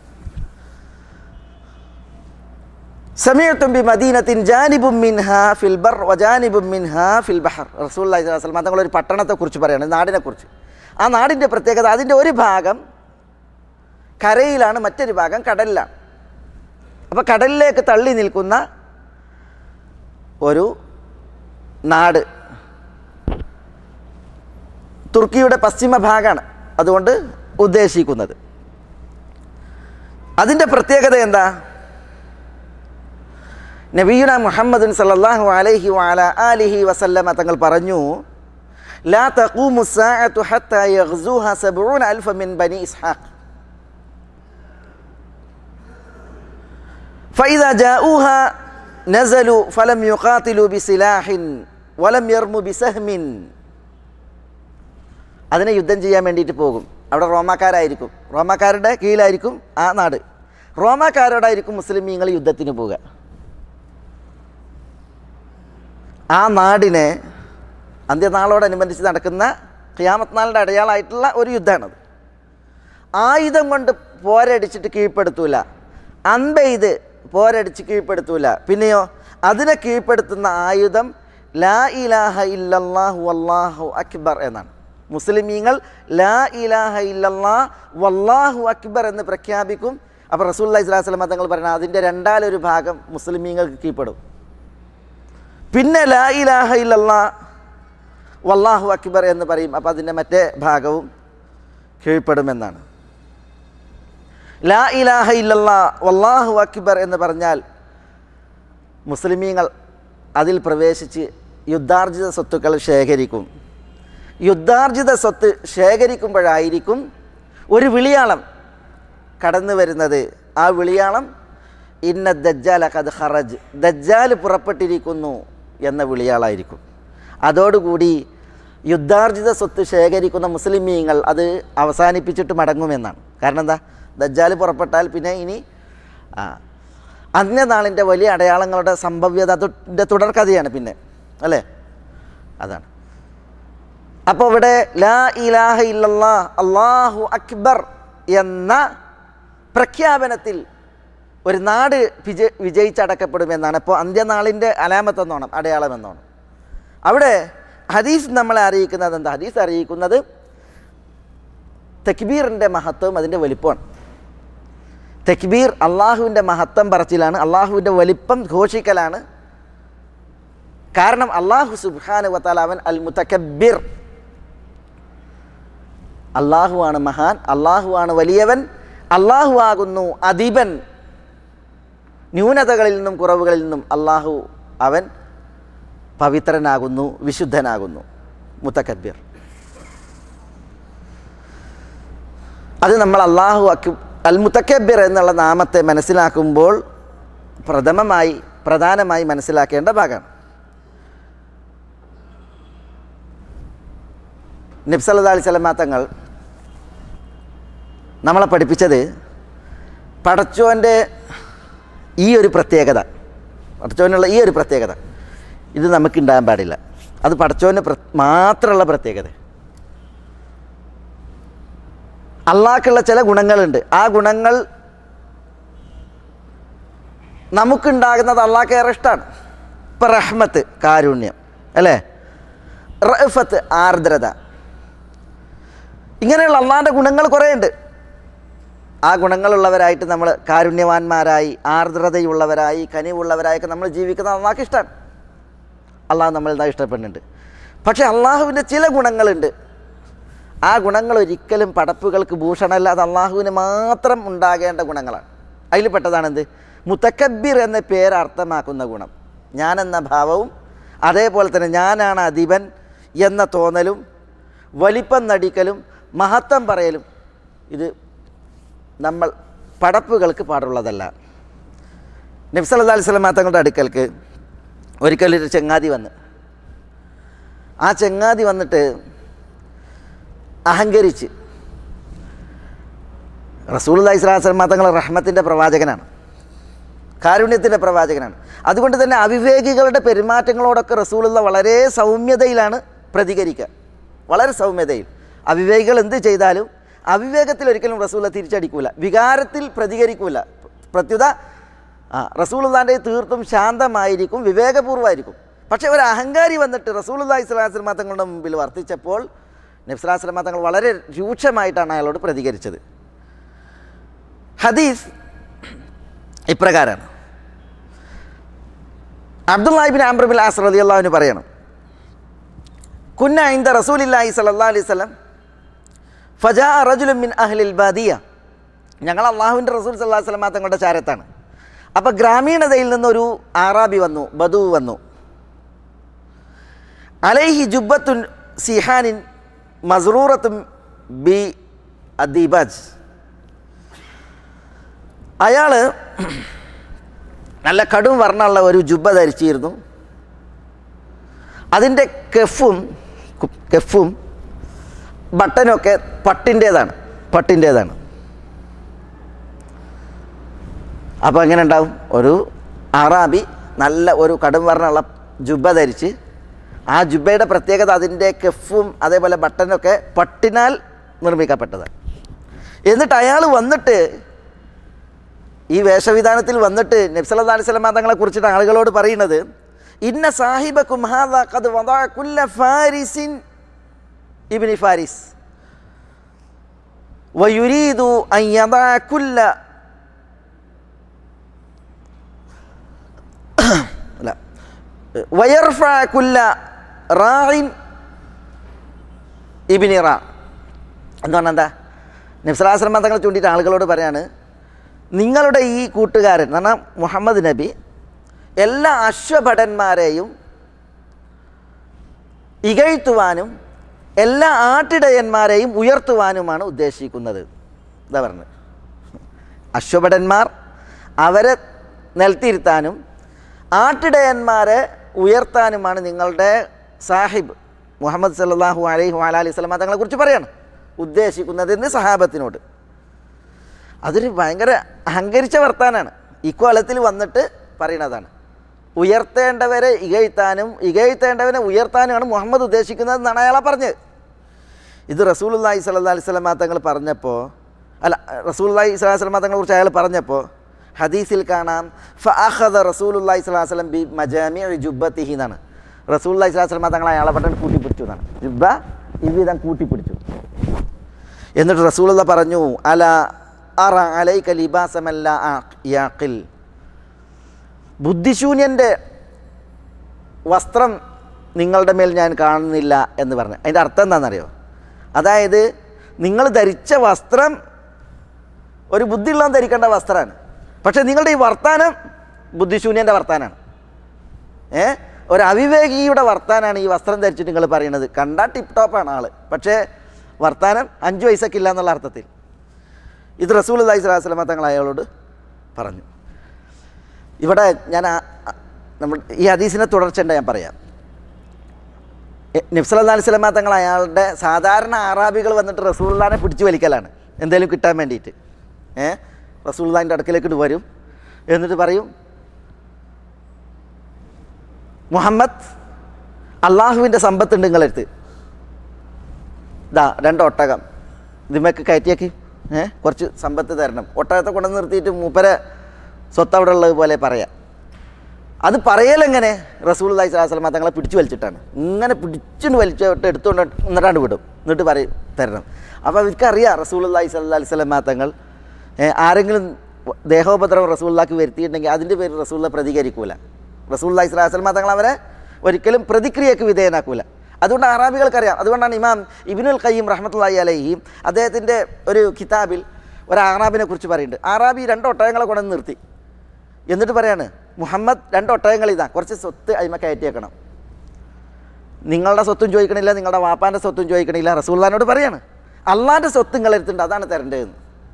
സമീഅതും ബി മദീനത്തിൻ ജാനിബും മിൻഹാ ഫിൽ ബർ വജാനിബും മിൻഹാ ഫിൽ ബഹർ. റസൂലുള്ളാഹി സ്വല്ലല്ലാഹു അലൈഹി വസല്ലം തങ്ങൾ ഒരു പട്ടണത്തെക്കുറിച്ച് പറയുകയാണ്, നാടിനെക്കുറിച്ച്. ആ നാടിൻ്റെ പ്രത്യേകത, അതിൻ്റെ ഒരു ഭാഗം കരയിലാണ്, മറ്റൊരു ഭാഗം കടലിലാണ്. അപ്പോൾ കടലിലേക്ക് തള്ളി നിൽക്കുന്ന ഒരു നാട് തുർക്കിയുടെ പശ്ചിമ ഭാഗമാണ് അതുകൊണ്ട് ഉദ്ദേശിക്കുന്നത്. അതിൻ്റെ പ്രത്യേകത എന്താ? നബിയുന മുഹമ്മദ് സല്ലല്ലാഹു അലൈഹി വഅല ആലിഹി വസല്ലമ തങ്ങൾ പറഞ്ഞു, ലാ തഖൂമു സ്സാഅതു ഹത്താ യഗ്സുഹാ സബ്ഊന അൽഫ മിൻ ബനി ഇസ്ഹാഖ് ഫഇദാ ജാഊഹാ നസലു ഫലം യുഖാതിലു ബിസിലാഹിൻ വലം യർമു ബിസഹ്മിൻ. അതിനെ യുദ്ധം ചെയ്യാൻ വേണ്ടിയിട്ട് പോകും. അവിടെ റോമാക്കാരായിരിക്കും, റോമാക്കാരുടെ കീഴിലായിരിക്കും ആ നാട്. റോമാക്കാരോടായിരിക്കും മുസ്ലിമീങ്ങൾ യുദ്ധത്തിന് പോവുക. ആ നാടിനെ അന്ത്യനാളോടനുബന്ധിച്ച് നടക്കുന്ന ഖിയാമത്ത് നാളിൻ്റെ അടയാളമായിട്ടുള്ള ഒരു യുദ്ധമാണത്. ആയുധം കൊണ്ട് പോരടിച്ചിട്ട് കീഴ്പ്പെടുത്തൂല, അമ്പെയ്ത് പോരടിച്ച് കീഴ്പ്പെടുത്തൂല. പിന്നെയോ അതിനെ കീഴ്പ്പെടുത്തുന്ന ആയുധം ലാ ഇലാഹ ഇല്ലല്ലാഹു വല്ലാഹു അക്ബർ എന്നാണ്. മുസ്ലിമീങ്ങൾ ലാ ഇലാഹ ഇല്ലല്ലാഹ് വല്ലാഹു അക്ബർ എന്ന് പ്രഖ്യാപിക്കും. അപ്പോൾ റസൂലുള്ളാഹി സ്വല്ലല്ലാഹു അലൈഹി വസല്ലം തങ്ങൾ പറയുന്നത് അതിൻ്റെ രണ്ടാലൊരു ഭാഗം മുസ്ലിമീങ്ങൾക്ക് കീഴ്പ്പെടും. പിന്നെ ലാ ഇലാഹ ഇല്ലല്ലാഹ് വല്ലാഹു അക്ബർ എന്ന് പറയും, അപ്പോൾ അതിൻ്റെ മറ്റേ ഭാഗവും കീഴ്പ്പെടുമെന്നാണ്. ലാ ഇലാഹ ഇല്ലല്ലാഹ് വല്ലാഹു അക്ബർ എന്ന് പറഞ്ഞാൽ മുസ്ലിമീങ്ങൾ അതിൽ പ്രവേശിച്ച് യുദ്ധാർജിത സ്വത്തുക്കൾ ശേഖരിക്കും. യുദ്ധാർജിത സ്വത്ത് ശേഖരിക്കുമ്പോഴായിരിക്കും ഒരു വിളിയാളം കടന്നു വരുന്നത്. ആ വിളിയാളം ഇന്ന ദജ്ജാല ഖദ് ഖറജ്, ദജ്ജാൽ പുറപ്പെട്ടിരിക്കുന്നു എന്ന വിളിയാളായിരിക്കും. അതോടുകൂടി യുദ്ധാർജിത സ്വത്ത് ശേഖരിക്കുന്ന മുസ്ലിമീങ്ങൾ അത് അവസാനിപ്പിച്ചിട്ട് മടങ്ങുമെന്നാണ്. കാരണം എന്താ? ദജ്ജാൽ പുറപ്പെട്ടാൽ പിന്നെ ഇനി ആ അന്ത്യനാളിൻ്റെ വലിയ അടയാളങ്ങളുടെ സംഭവ്യത അതിൻ്റെ തുടർക്കഥയാണ് പിന്നെ, അല്ലേ? അതാണ്. അപ്പോൾ ഇവിടെ ലാ ഇലാഹ ഇല്ലല്ലാഹ് അല്ലാഹു അക്ബർ എന്ന പ്രഖ്യാപനത്തിൽ ഒരു നാട് വിജ വിജയിച്ചടക്കപ്പെടുമെന്നാണ്. ഇപ്പോൾ അന്ത്യനാളിൻ്റെ അലാമത്തെന്നോണം, അടയാളമെന്നോണം. അവിടെ ഹദീസ് നമ്മളെ അറിയിക്കുന്നത് എന്താ? ഹദീസ് അറിയിക്കുന്നത് തക്ബീറിൻ്റെ മഹത്വം അതിൻ്റെ വലിപ്പമാണ്. തക്ബീർ അള്ളാഹുവിൻ്റെ മഹത്വം പറച്ചിലാണ്, അള്ളാഹുവിൻ്റെ വലിപ്പം ഘോഷിക്കലാണ്. കാരണം അള്ളാഹു സുബ്ഹാനഹു വ തആല അവൻ അൽ മുതകബ്ബിർ, അള്ളാഹുവാണ് മഹാൻ, അള്ളാഹുവാണ് വലിയവൻ, അള്ളാഹു ആകുന്നു അധിപൻ. ന്യൂനതകളിൽ നിന്നും കുറവുകളിൽ നിന്നും അള്ളാഹു അവൻ പവിത്രനാകുന്നു, വിശുദ്ധനാകുന്നു, മുതകബ്ബിർ. അത് നമ്മൾ അള്ളാഹു അക് അൽ മുതകബ്ബിർ എന്നുള്ള നാമത്തെ മനസ്സിലാക്കുമ്പോൾ പ്രഥമമായി പ്രധാനമായി മനസ്സിലാക്കേണ്ട ഭാഗമാണ്. നബി സല്ലല്ലാഹു അലൈഹി വസല്ലം തങ്ങൾ നമ്മളെ പഠിപ്പിച്ചത് പടച്ചോൻ്റെ ഈ ഒരു പ്രത്യേകത, പടച്ചവനുള്ള ഈ ഒരു പ്രത്യേകത ഇത് നമുക്ക് ഉണ്ടാകാൻ പാടില്ല. അത് പടച്ചവന് മാത്രമുള്ള പ്രത്യേകത. അള്ളാഹ്ക്കുള്ള ചില ഗുണങ്ങളുണ്ട്. ആ ഗുണങ്ങൾ നമുക്കുണ്ടാകുന്നത് അള്ളാഹ്ക്ക് ഏറെ ഇഷ്ടമാണ്. ഇപ്പം റഹ്മത്ത്, കാരുണ്യം, അല്ലേ? റഅഫത്ത്, ആർദ്രത, ഇങ്ങനെയുള്ള അള്ളാഹിൻ്റെ ഗുണങ്ങൾ കുറേ ഉണ്ട്. ആ ഗുണങ്ങളുള്ളവരായിട്ട് നമ്മൾ കാരുണ്യവാന്മാരായി, ആർദ്രതയുള്ളവരായി, കനിവുള്ളവരായൊക്കെ നമ്മൾ ജീവിക്കുന്നത് അള്ളാഹ്ക്ക് ഇഷ്ടമാണ്. അള്ളാഹു നമ്മളിതാ ഇഷ്ടപ്പെടുന്നുണ്ട്. പക്ഷേ അള്ളാഹുവിൻ്റെ ചില ഗുണങ്ങളുണ്ട്. ആ ഗുണങ്ങൾ ഒരിക്കലും പടപ്പുകൾക്ക് ഭൂഷണമല്ല. അത് അള്ളാഹുവിന് മാത്രം ഉണ്ടാകേണ്ട ഗുണങ്ങളാണ്. അതിൽ പെട്ടതാണെന്ത്? മുതക്കബ്ബിർ എന്ന പേര് അർത്ഥമാക്കുന്ന ഗുണം, ഞാനെന്ന ഭാവവും അതേപോലെ തന്നെ ഞാനാണ് അധിപൻ എന്ന തോന്നലും വലിപ്പം നടിക്കലും മഹത്വം പറയലും ഇത് നമ്മൾ പടപ്പുകൾക്ക് പാടുള്ളതല്ല. നബി സല്ലല്ലാഹു അലൈഹി വസല്ലം തങ്ങളുടെ അടുക്കൽക്ക് ഒരിക്കലൊരു ചങ്ങാതി വന്ന് ആ ചങ്ങാതി വന്നിട്ട് അഹങ്കരിച്ച്, റസൂലുള്ളാഹി സ്വല്ലല്ലാഹു അലൈഹി വസല്ലം തങ്ങൾ റഹ്മത്തിൻ്റെ പ്രവാചകനാണ്, കാരുണ്യത്തിൻ്റെ പ്രവാചകനാണ്. അതുകൊണ്ട് തന്നെ അവിവേകികളുടെ പെരുമാറ്റങ്ങളോടൊക്കെ റസൂലുള്ള വളരെ സൗമ്യതയിലാണ് പ്രതികരിക്കുക, വളരെ സൗമ്യതയിൽ. അവിവേകികൾ എന്ത് ചെയ്താലും അവിവേകത്തിൽ ഒരിക്കലും റസൂലുള്ള തിരിച്ചടിക്കൂല, വികാരത്തിൽ പ്രതികരിക്കൂല. പ്രത്യുത ആ റസൂലുള്ളാഹിൻ്റെ തീർത്തും ശാന്തമായിരിക്കും, വിവേകപൂർവ്വമായിരിക്കും. പക്ഷേ ഒരു അഹങ്കാരി വന്നിട്ട് റസൂലുള്ളാഹി സ്വല്ലല്ലാഹു അലൈഹി വസല്ലം തങ്ങളുടെ മുമ്പിൽ വർത്തിച്ചപ്പോൾ നബി സല്ലല്ലാഹു അലൈഹി വസല്ലം തങ്ങൾ വളരെ രൂക്ഷമായിട്ടാണ് അയാളോട് പ്രതികരിച്ചത്. ഹദീസ് ഇപ്രകാരമാണ്. അബ്ദുല്ലാഹി ഇബ്നു അംർ ഇബ്നുൽ ആസ് റളിയല്ലാഹു അൻഹു പറയണം, കുന്ന ഇൻദ റസൂലില്ലാഹി സ്വല്ലല്ലാഹു അലൈഹി വസല്ലം ഫജാഅ റജുലുൻ മിൻ അഹ്ലിൽ ബാദിയ. ഞങ്ങൾ അള്ളാഹുവിൻ്റെ റസൂൽ സല്ലല്ലാഹു അലൈഹി വസല്ലം തങ്ങളുടെ ചാരത്താണ്. അപ്പോൾ ഗ്രാമീണതയിൽ നിന്നൊരു ആറാബി വന്നു, ബദു വന്നു. അലൈഹി ജുബ്ബത്തുൻ സിഹാനിൻ മസ്റൂറത്തുൻ ബി അദീബാജ്. അയാൾ നല്ല കടും വർണ്ണമുള്ള ഒരു ജുബ്ബ ധരിച്ചിരുന്നു. അതിൻ്റെ കെഫും കെഫും ബട്ടനൊക്കെ പട്ടിൻ്റേതാണ് പട്ടിൻ്റേതാണ് അപ്പോൾ എങ്ങനെ ഉണ്ടാവും? ഒരു അറാബി നല്ല ഒരു കടും വർണ്ണമുള്ള ജുബ്ബ ധരിച്ച്, ആ ജുബ്ബയുടെ പ്രത്യേകത അതിൻ്റെ കെഫും അതേപോലെ ബട്ടനൊക്കെ പട്ടിനാൽ നിർമ്മിക്കപ്പെട്ടതാണ്. എന്നിട്ട് അയാൾ വന്നിട്ട് ഈ വേഷവിധാനത്തിൽ വന്നിട്ട് നബി സല്ലല്ലാഹു അലൈഹി വസല്ലം തങ്ങളെ കുറിച്ചിട്ട് ആളുകളോട് പറയുന്നത്, ഇന്ന സാഹിബക്കും ഹാദാ ഖദ് വദഅ കുല്ല ഫാരിസിൻ ഇബ്നി ഫാരിസ് വയുരീദു അൻ യദഅ കുല്ല അല്ല വയർഫഅ കുല്ല റാഇൻ ഇബ്നി റാ എന്ന് പറഞ്ഞാൽ എന്താ? നബി സല്ലല്ലാഹു അലൈഹി വസല്ലം തങ്ങളെ ചൂണ്ടിയിട്ട് ആളുകളോട് പറയാണ്, നിങ്ങളുടെ ഈ കൂട്ടുകാരൻ എന്ന് പറഞ്ഞാൽ മുഹമ്മദ് നബി എല്ലാ അശ്വഭടന്മാരെയും ഇകഴ്ത്തുവാനും എല്ലാ ആട്ടിടയന്മാരെയും ഉയർത്തുവാനുമാണ് ഉദ്ദേശിക്കുന്നത്. എന്താ പറഞ്ഞത്? അശ്വഭടന്മാർ അവരെ നിലത്തിരുത്താനും ആട്ടിടയന്മാരെ ഉയർത്താനുമാണ് നിങ്ങളുടെ സാഹിബ് മുഹമ്മദ് സല്ലല്ലാഹു അലൈഹി വഅലൈഹി വസല്ലം തങ്ങളെ കുറിച്ച് പറയണം ഉദ്ദേശിക്കുന്നതെന്ന് സഹാബത്തിനോട്. അതൊരു ഭയങ്കര അഹങ്കരിച്ച വർത്താനാണ്. ഇക്കോലത്തിൽ വന്നിട്ട് പറയണതാണ്. ഉയർത്തേണ്ടവരെ ഇകഴ്ത്താനും ഇകഴ്ത്തേണ്ടവരെ ഉയർത്താനുമാണ് മുഹമ്മദ് ഉദ്ദേശിക്കുന്നത് എന്നാണ് അയാളെ പറഞ്ഞത്. ഇത് റസൂലുള്ളാഹി സ്വല്ലല്ലാഹു അലൈഹി വസല്ലം തങ്ങൾ പറഞ്ഞപ്പോൾ അല്ല റസൂലുള്ളാഹി സ്വല്ലല്ലാഹു അലൈഹി വസല്ലം തങ്ങളെ കുറിച്ച് അയാൾ പറഞ്ഞപ്പോൾ ഹദീസിൽ കാണാം, ഫഅഖദ റസൂലുള്ളാഹി സ്വല്ലല്ലാഹു അലൈഹി വസല്ലം ബി മജാമിഇ ജുബ്ബതിഹി എന്നാണ്. റസൂലുള്ളാഹി സ്വല്ലല്ലാഹു അലൈഹി വസല്ലം തങ്ങൾ അയാളെ പെട്ടെന്ന് കൂട്ടിപ്പിടിച്ചു എന്നാണ്. ജുബ്ബ ഇവിധം കൂട്ടിപ്പിടിച്ചു. എന്നിട്ട് റസൂലുള്ള പറഞ്ഞു, അല അറ അലൈക ലിബാസമല്ല യാഖിൽ, ബുദ്ധിശൂന്യൻ്റെ വസ്ത്രം നിങ്ങളുടെ മേൽ ഞാൻ കാണുന്നില്ല എന്ന് പറഞ്ഞു. അതിൻ്റെ അർത്ഥം എന്താണെന്നറിയോ? അതായത് നിങ്ങൾ ധരിച്ച വസ്ത്രം ഒരു ബുദ്ധിയുള്ളവൻ ധരിക്കേണ്ട വസ്ത്രമാണ്. പക്ഷേ നിങ്ങളുടെ ഈ വർത്താനം ബുദ്ധിശൂന്യൻ്റെ വർത്താനാണ്. ഏ ഒരു അവിവേകിയുടെ വർത്താനാണ് ഈ വസ്ത്രം ധരിച്ചിട്ട് നിങ്ങൾ പറയുന്നത്. കണ്ടാൽ ടിപ്പ് ടോപ്പാണ് ആൾ, പക്ഷേ വർത്താനം അഞ്ച് വയസ്സൊക്കെ ഇല്ല എന്നുള്ള അർത്ഥത്തിൽ. ഇത് റസൂലുള്ളാഹി സ്വല്ലല്ലാഹു അലൈഹി വസല്ലം തങ്ങൾ അയാളോട് പറഞ്ഞു. ഇവിടെ ഞാൻ നമ്മൾ ഈ ഹദീസിനെ തുടർച്ചയുണ്ട് ഞാൻ പറയാം. നബി സല്ലല്ലാഹു അലൈഹി വസല്ലം തങ്ങൾ അയാളുടെ സാധാരണ അറാബികൾ വന്നിട്ട് റസൂലുള്ളാഹിനെ പിടിച്ചു വലിക്കലാണ് എന്തെങ്കിലും കിട്ടാൻ വേണ്ടിയിട്ട്. ഏഹ് റസൂലുള്ളാഹിൻ്റെ അടുക്കലേക്ക് വരും, എന്നിട്ട് പറയും, മുഹമ്മദ് അള്ളാഹുവിൻ്റെ സമ്പത്തുണ്ട് നിങ്ങളടുത്ത്, ഇതാ രണ്ട് ഒട്ടകം ഇതിമൊക്കെ കയറ്റിയാക്കി ഏഹ് കുറച്ച് സമ്പത്ത് തരണം. ഒട്ടകത്തെ കൊണ്ടു നിർത്തിയിട്ട് മൂപ്പരെ സ്വത്ത് അവിടെ ഉള്ളത് പോലെ പറയാം. അത് പറയലെങ്ങനെ? റസൂലുള്ളാഹി സ്വല്ലല്ലാഹു അലൈഹി വസല്ലം തങ്ങളെ പിടിച്ചു വലിച്ചിട്ടാണ്. ഇങ്ങനെ പിടിച്ചുകൊണ്ട് വലിച്ചിട്ട് എടുത്തുകൊണ്ട് എന്നിട്ടാണ്ട് വിടും, എന്നിട്ട് പറയും തരണം. അപ്പോൾ അവർക്കറിയാം റസൂലുള്ളാഹി സ്വല്ലല്ലാഹു അലൈഹി വസല്ലം തങ്ങൾ ആരെങ്കിലും ദേഹോപദ്രവം റസൂലുള്ളാഹിക്ക് വരുത്തിയിട്ടുണ്ടെങ്കിൽ അതിൻ്റെ പേര് റസൂലുള്ളാഹി പ്രതികരിക്കൂല. റസൂലുള്ളാഹി സ്വല്ലല്ലാഹു അലൈഹി വസല്ലം തങ്ങൾ അവരെ ഒരിക്കലും പ്രതിക്രിയക്ക് വിധേയനാക്കൂല. അതുകൊണ്ട് അറാബികൾക്കറിയാം. അതുകൊണ്ടാണ് ഇമാം ഇബ്നുൽ ഖയ്യിം റഹ്മത്തുള്ളാഹി അലൈഹി അദ്ദേഹത്തിൻ്റെ ഒരു കിതാബിൽ ഒരു അറാബിനെ കുറിച്ച് പറയുന്നുണ്ട്. അറാബി രണ്ട് ഒട്ടകങ്ങളെ കൊണ്ടുവന്ന് നിർത്തി, എന്നിട്ട് പറയാണ്, മുഹമ്മദ് രണ്ട് ഒട്ടകങ്ങൾ ഇതാ, കുറച്ച് സ്വത്ത് അതിമ കയറ്റിയേക്കണം. നിങ്ങളുടെ സ്വത്തും ചോദിക്കണില്ല, നിങ്ങളുടെ വാപ്പാൻ്റെ സ്വത്തും ചോദിക്കണില്ല. റസൂലുള്ളാഹിനോട് പറയാണ്, അള്ളാൻ്റെ സ്വത്ത് നിങ്ങളെടുത്തുണ്ട്, അതാണ് തരേണ്ടതെന്ന്.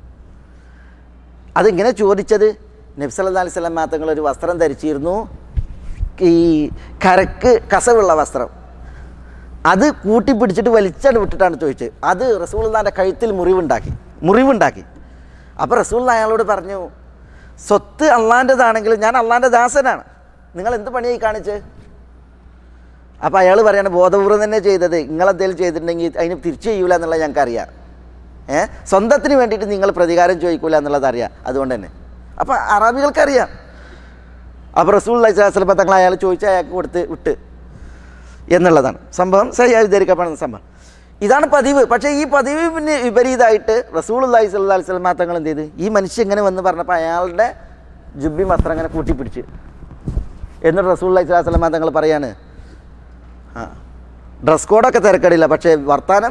അതിങ്ങനെ ചോദിച്ചത് നബി സല്ലല്ലാഹു അലൈഹി വസല്ലം തങ്ങൾ ഒരു വസ്ത്രം ധരിച്ചിരുന്നു, ഈ കരക്ക് കസവുള്ള വസ്ത്രം. അത് കൂട്ടിപ്പിടിച്ചിട്ട് വലിച്ചാണ്ട് വിട്ടിട്ടാണ് ചോദിച്ചത്. അത് റസൂലുള്ളാഹിൻ്റെ കഴുത്തിൽ മുറിവുണ്ടാക്കി മുറിവുണ്ടാക്കി അപ്പോൾ റസൂലുള്ളാഹി അയാളോട് പറഞ്ഞു, സ്വത്ത് അള്ളാൻ്റെതാണെങ്കിലും ഞാൻ അള്ളാൻ്റെ ദാസനാണ്, നിങ്ങൾ എന്ത് പണിയായി കാണിച്ച്? അപ്പോൾ അയാൾ പറയാണ്, ബോധപൂർവ്വം തന്നെ ചെയ്തത്, നിങ്ങളെന്തെങ്കിലും ചെയ്തിട്ടുണ്ടെങ്കിൽ അതിന് തിരിച്ചു ചെയ്യൂല എന്നുള്ളത് ഞങ്ങൾക്കറിയാം. ഏഹ് സ്വന്തത്തിന് വേണ്ടിയിട്ട് നിങ്ങൾ പ്രതികാരം ചോദിക്കൂല എന്നുള്ളത് അറിയാം, അതുകൊണ്ട് തന്നെ. അപ്പോൾ അറബികൾക്കറിയാം. അപ്പോൾ റസൂലുള്ളാഹി സ്വല്ലല്ലാഹു അലൈഹി വസല്ലം തങ്ങൾ അയാൾ ചോദിച്ചാൽ അയാൾക്ക് കൊടുത്ത് വിട്ട് എന്നുള്ളതാണ് സംഭവം. ശരിയായി ധരിക്കപ്പെടുന്ന സംഭവം ഇതാണ് പതിവ്. പക്ഷേ ഈ പതിവിന് വിപരീതമായിട്ട് റസൂലുള്ളാഹി സ്വല്ലല്ലാഹു അലൈഹി വസല്ലം തങ്ങൾ എന്ത് ചെയ്ത്, ഈ മനുഷ്യൻ ഇങ്ങനെ വന്ന് പറഞ്ഞപ്പോൾ അയാളുടെ ജുബ്ബി വസ്ത്രം അങ്ങനെ കൂട്ടിപ്പിടിച്ച്, എന്നിട്ട് റസൂലുള്ളാഹി സ്വല്ലല്ലാഹു അലൈഹി വസല്ലം തങ്ങൾ പറയാണ്, ആ ഡ്രസ് കോഡൊക്കെ തിരക്കടില്ല, പക്ഷേ വർത്താനം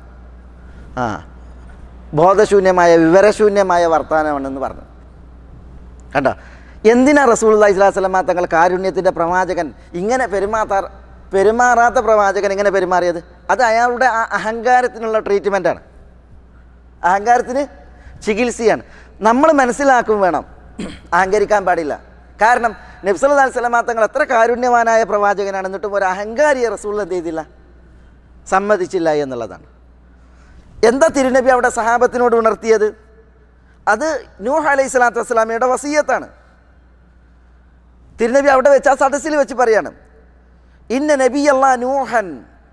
ആ ബോധശൂന്യമായ വിവരശൂന്യമായ വർത്താനമാണെന്ന് പറഞ്ഞു. കണ്ടോ എന്തിനാ റസൂലുള്ളാഹി സ്വല്ലല്ലാഹു അലൈഹി വസല്ലം തങ്ങൾ കാരുണ്യത്തിൻ്റെ പ്രവാചകൻ ഇങ്ങനെ പെരുമാറാ പെരുമാറാത്ത പ്രവാചകൻ ഇങ്ങനെ പെരുമാറിയത്? അത് അയാളുടെ ആ അഹങ്കാരത്തിനുള്ള ട്രീറ്റ്മെൻറ്റാണ്, അഹങ്കാരത്തിന് ചികിത്സയാണ്. നമ്മൾ മനസ്സിലാക്കും വേണം, അഹങ്കരിക്കാൻ പാടില്ല. കാരണം നബി സല്ലല്ലാഹു അലൈഹി വസല്ലം തങ്ങൾ എത്ര കാരുണ്യവാനായ പ്രവാചകനാണ്, എന്നിട്ടും ഒരു അഹങ്കാരിയെ റസൂൽ എന്ത് ചെയ്തില്ല, സമ്മതിച്ചില്ല എന്നുള്ളതാണ്. എന്താ തിരുനബി അവിടെ സഹാബത്തിനോട് ഉണർത്തിയത്? അത് നൂഹ് അലൈഹി സ്വലാത്തു വസ്സലാമയുടെ വസിയ്യത്താണ്. തിരുനബി അവിടെ വെച്ച് ആ സദസ്സിൽ വെച്ച് പറയാണ്, ഇന്ന നബിയല്ലാഹ് നൂഹൻ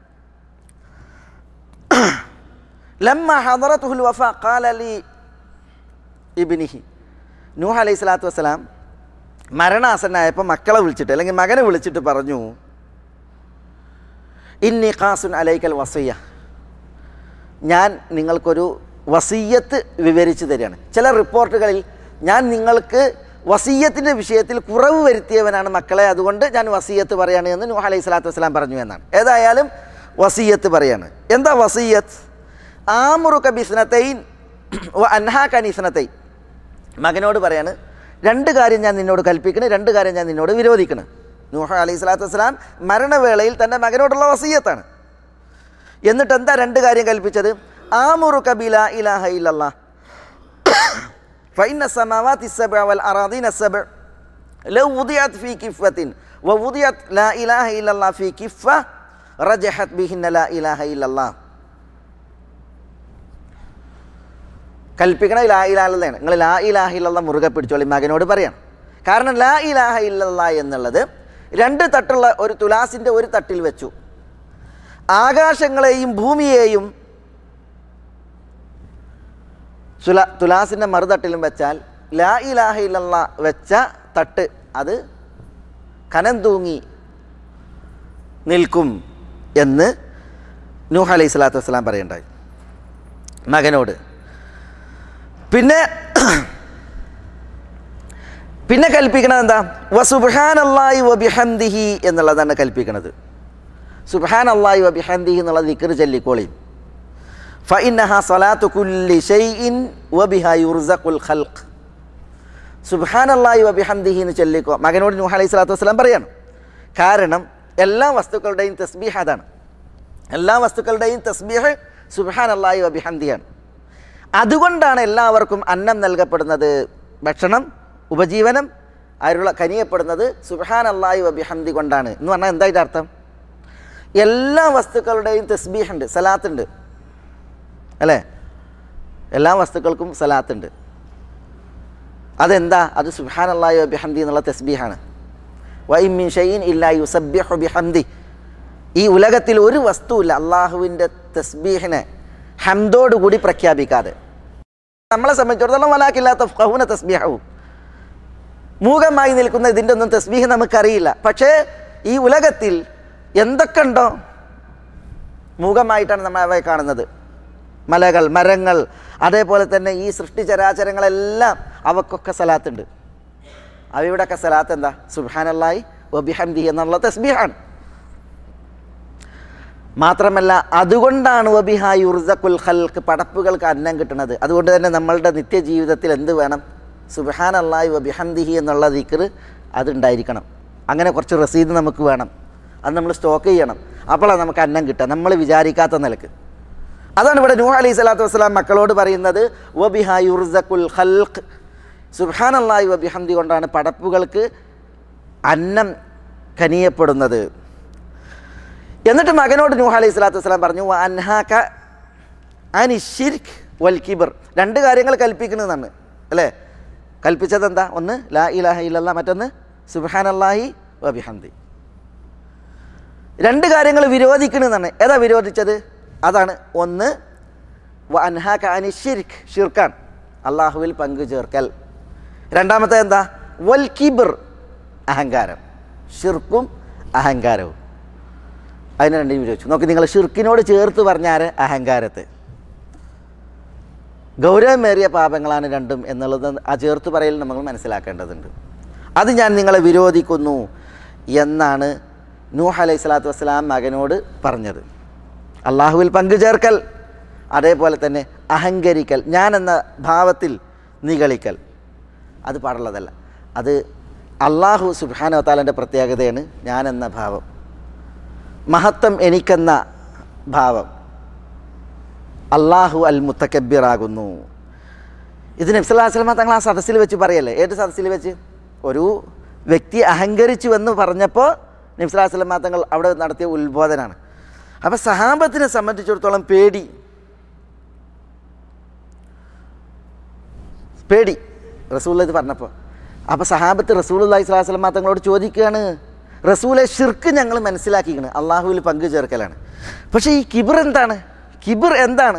ലമ്മ ഹദറതുൽ വഫ ഖാല ലി ഇബ്നിഹി. നൂഹ് അലൈഹി സ്വലാത്തു വസ്സലാം മരണാസന്നായപ്പോൾ മക്കളെ വിളിച്ചിട്ട് അല്ലെങ്കിൽ മകനെ വിളിച്ചിട്ട് പറഞ്ഞു, ഇന്നി ഖാസുൻ അലൈക്കൽ വസിയ്യ, ഞാൻ നിങ്ങൾക്കൊരു വസിയ്യത്ത് വിവരിച്ചു തരികയാണ്. ചില റിപ്പോർട്ടുകളിൽ ഞാൻ നിങ്ങൾക്ക് വസിയ്യത്തിൻ്റെ വിഷയത്തിൽ കുറവ് വരുത്തിയവനാണ് മക്കളെ, അതുകൊണ്ട് ഞാൻ വസിയ്യത്ത് പറയാണ് എന്ന് നൂഹ് അലൈഹി സ്വലാത്തു വസ്സലാം പറഞ്ഞു എന്നാണ്. ഏതായാലും വസിയ്യത്ത് പറയാണ്. എന്താ വസിയ്യത്ത്? ആമുറുക ബിസ്നതൈൻ വ അൻഹാക അൻ ഇസ്നതൈൻ. മകനോട് പറയാണ്, രണ്ട് കാര്യം ഞാൻ നിന്നോട് കൽപ്പിക്കണം, രണ്ട് കാര്യം ഞാൻ നിന്നോട് വിരോധിക്കണം. നൂഹ് അലൈഹി സ്വലാത്തു വസ്സലാം മരണവേളയിൽ തൻ്റെ മകനോടുള്ള വസിയ്യത്താണ്. എന്നിട്ട് എന്താ രണ്ട് കാര്യം കൽപ്പിച്ചത്? ആമുറുക ബിലാ ഇലാഹ ഇല്ലല്ലാഹ് ഫഇന്ന സമാവാതി സബ്അ വൽ അറാദീന സബ്അ ലൗ വുദിഅത് ഫീ കിഫ്വത്തിൻ വവുദിഅത് ലാ ഇലാഹ ഇല്ലല്ലാഹ് ഫീ കിഫ്വ റജഹത് ബിഹിന്ന ലാ ഇലാഹ ഇല്ലല്ലാഹ്. കൽപ്പിക്കണ ലാ ഇലാഹ ഇല്ലല്ലാഹ്, നിങ്ങൾ ലാ ഇലാഹ ഇല്ലല്ലാഹ് മുറുകെ പിടിച്ചോളി മകനോട് പറയണം. കാരണം ലാ ഇലാഹ ഇല്ലല്ലാഹ് എന്നുള്ളത് രണ്ട് തട്ടുള്ള ഒരു തുലാസിൻ്റെ ഒരു തട്ടിൽ വെച്ചു ആകാശങ്ങളെയും ഭൂമിയെയും തുല തുലാസിൻ്റെ മറുതട്ടിലും വെച്ചാൽ ലാ ഇലാഹ ഇല്ലല്ലാഹ് വെച്ച തട്ട് അത് കനം തൂങ്ങി നിൽക്കും എന്ന് നൂഹ് അലൈഹി സ്വലാത്തു വസ്സലാം പറയുണ്ടായി മകനോട്. പിന്നെ പിന്നെ കൽപ്പിക്കണത് എന്താ? വസുബ്ഹാനല്ലാഹി വബിഹംദിഹി എന്നുള്ളതാണ് കൽപ്പിക്കണത്. സുബ്ഹാനല്ലാഹി വബിഹംദിഹി എന്നുള്ള ദിക്ർ ചൊല്ലിക്കോളി. ഫഇന്നഹാ സ്വലാത്തു കുല്ലി ഷൈഇൻ വബിഹാ യുർസഖുൽ ഖൽഖ്. സുബ്ഹാനല്ലാഹി വബിഹംദിഹി എന്ന് ചൊല്ലിക്കോ മകനോട് നൂഹ് അലൈഹി സ്വലാത്തു വസ്സലാം പറയാണ്. കാരണം എല്ലാ വസ്തുക്കളുടെയും തസ്ബീഹ് അതാണ്. എല്ലാ വസ്തുക്കളുടെയും തസ്ബീഹ് സുബ്ഹാനല്ലാഹി വബിഹംദിയാണ്. അതുകൊണ്ടാണ് എല്ലാവർക്കും അന്നം നൽകപ്പെടുന്നത്, ഭക്ഷണം, ഉപജീവനം, അതിലുള്ള കനിയപ്പെടുന്നത് സുബ്ഹാനല്ലാഹി വബിഹംദി കൊണ്ടാണ് എന്ന് പറഞ്ഞാൽ എന്തായിട്ട് അർത്ഥം? എല്ലാ വസ്തുക്കളുടെയും തസ്ബീഹ് ഉണ്ട്, സലാത്തുണ്ട് അല്ലേ? എല്ലാ വസ്തുക്കൾക്കും സലാത്തുണ്ട്. അതെന്താ? അത് സുബ്ഹാനല്ലാഹി വബിഹംദി എന്നുള്ള തസ്ബീഹാണ്. വഇൻ മിൻ ഷൈഇൻ ഇല്ലാ യുസബ്ബിഹു ബിഹംദി. ഈ ഉലകത്തിൽ ഒരു വസ്തുവില്ല അള്ളാഹുവിൻ്റെ തസ്ബീഹിനെ ഹംദോടുകൂടി പ്രഖ്യാപിക്കാതെ. നമ്മളെ സംബന്ധിച്ചിടത്തോളം വലാകിൻ ലാ തഫ്ഖഹൂന തസ്ബീഹു, മൂകമായി നിൽക്കുന്ന ഇതിൻ്റെ ഒന്നും തസ്ബീഹ് നമുക്കറിയില്ല. പക്ഷേ ഈ ഉലകത്തിൽ എന്തൊക്കെ ഉണ്ടോ മൂകമായിട്ടാണ് നമ്മൾ അവയെ കാണുന്നത്. മലകൾ, മരങ്ങൾ, അതേപോലെ തന്നെ ഈ സൃഷ്ടിചരാചരങ്ങളെല്ലാം അവക്കൊക്കെ സലാത്തുണ്ട്. അവയുടെയൊക്കെ സലാത്ത് എന്താ? സുബ്ഹാനല്ലാഹി വബിഹംദിഹി എന്നുള്ള തസ്ബീഹാണ്. മാത്രമല്ല അതുകൊണ്ടാണ് വബിഹാ യുർസഖുൽ ഖൽഖ്, പടപ്പുകൾക്ക് അന്നം കിട്ടുന്നത്. അതുകൊണ്ട് തന്നെ നമ്മളുടെ നിത്യജീവിതത്തിൽ എന്ത് വേണം? സുബ്ഹാനല്ലാഹി വബിഹംദിഹി എന്നുള്ള ദിക്ർ അതുണ്ടായിരിക്കണം. അങ്ങനെ കുറച്ച് റസീദ് നമുക്ക് വേണം, അത് നമ്മൾ സ്റ്റോക്ക് ചെയ്യണം. അപ്പോഴാണ് നമുക്ക് അന്നം കിട്ടുക, നമ്മൾ വിചാരിക്കാത്ത നിലക്ക്. അതാണ് ഇവിടെ നൂഹ് അലൈഹി സ്വലാത്തു വസ്സലാം മക്കളോട് പറയുന്നത്, വബിഹാ യുർസഖുൽ ഖൽഖ്, സുബ്ഹാനല്ലാഹി വബിഹംദി കൊണ്ടാണ് പടപ്പുകൾക്ക് അന്നം കനിയപ്പെടുന്നത്. എന്നിട്ട് മകനോട് നൂഹ് അലൈഹി സ്വലാത്തു വസ്സലാം പറഞ്ഞു, വ അൻഹാക അനി ശിർക്ക് വൽ കിബർ, രണ്ട് കാര്യങ്ങൾ കൽപ്പിക്കുന്നതാണ് അല്ലേ? കൽപ്പിച്ചത് എന്താ? ഒന്ന് ലാ ഇലാഹ ഇല്ലല്ലാഹ്, മറ്റൊന്ന് സുബ്ഹാനല്ലാഹി വബിഹംദി. രണ്ട് കാര്യങ്ങൾ വിരോധിക്കണമെന്നാണ്. ഏതാ വിരോധിച്ചത്? അതാണ് ഒന്ന് വ അൻഹാക അനി ശിർക്ക്, ഷിർക്കാണ്, അള്ളാഹുവിൽ പങ്കു ചേർക്കൽ. രണ്ടാമത്തെ എന്താ? വൽ കിബർ, അഹങ്കാരം. ഷിർക്കും അഹങ്കാരവും, അതിനെ രണ്ടും വിരോധിച്ചു. നോക്കി, നിങ്ങൾ ഷിർക്കിനോട് ചേർത്ത് പറഞ്ഞാൽ അഹങ്കാരത്തെ. ഗൗരവമേറിയ പാപങ്ങളാണ് രണ്ടും എന്നുള്ളത് ആ ചേർത്ത് പറയൽ നമ്മൾ മനസ്സിലാക്കേണ്ടതുണ്ട്. അത് ഞാൻ നിങ്ങളെ വിരോധിക്കുന്നു എന്നാണ് നൂഹ് അലൈഹി സ്വലാത്തു വസ്സലാം മകനോട് പറഞ്ഞത്. അള്ളാഹുവിൽ പങ്കു ചേർക്കൽ, അതേപോലെ തന്നെ അഹങ്കരിക്കൽ, ഞാൻ എന്ന ഭാവത്തിൽ നിഗളിക്കൽ, അത് പാടുള്ളതല്ല. അത് അള്ളാഹു സുബ്ഹാനഹു വ തആലയുടെ പ്രത്യേകതയാണ്. ഞാൻ എന്ന ഭാവം, മഹത്വം എനിക്കെന്ന ഭാവം. അള്ളാഹു അൽ മുത്തക്കബ്ബിറാകുന്നു. ഇത് നബി സല്ലല്ലാഹു അലൈഹി വസല്ലം തങ്ങൾ ആ സദസ്സിൽ വെച്ച് പറയല്ലേ? ഏത് സദസ്സിൽ വെച്ച്? ഒരു വ്യക്തി അഹങ്കരിച്ചു എന്ന് പറഞ്ഞപ്പോൾ നബി സല്ലല്ലാഹു അലൈഹി വസല്ലം തങ്ങൾ അവിടെ നടത്തിയ ഉത്ബോധനാണ്. അപ്പോൾ സഹാബത്തിനെ സംബന്ധിച്ചിടത്തോളം പേടി പേടി റസൂൽ ഇത് പറഞ്ഞപ്പോൾ. അപ്പോൾ സഹാബത്ത് റസൂലുള്ളാഹി സ്വല്ലല്ലാഹു അലൈഹി വസല്ലം തങ്ങളോട് ചോദിക്കുകയാണ്, റസൂലെ ഷിർക്ക് ഞങ്ങൾ മനസ്സിലാക്കിയിരിക്കുന്നത് അള്ളാഹുവിൽ പങ്കു ചേർക്കലാണ്, പക്ഷേ ഈ കിബർ എന്താണ്? കിബർ എന്താണ്?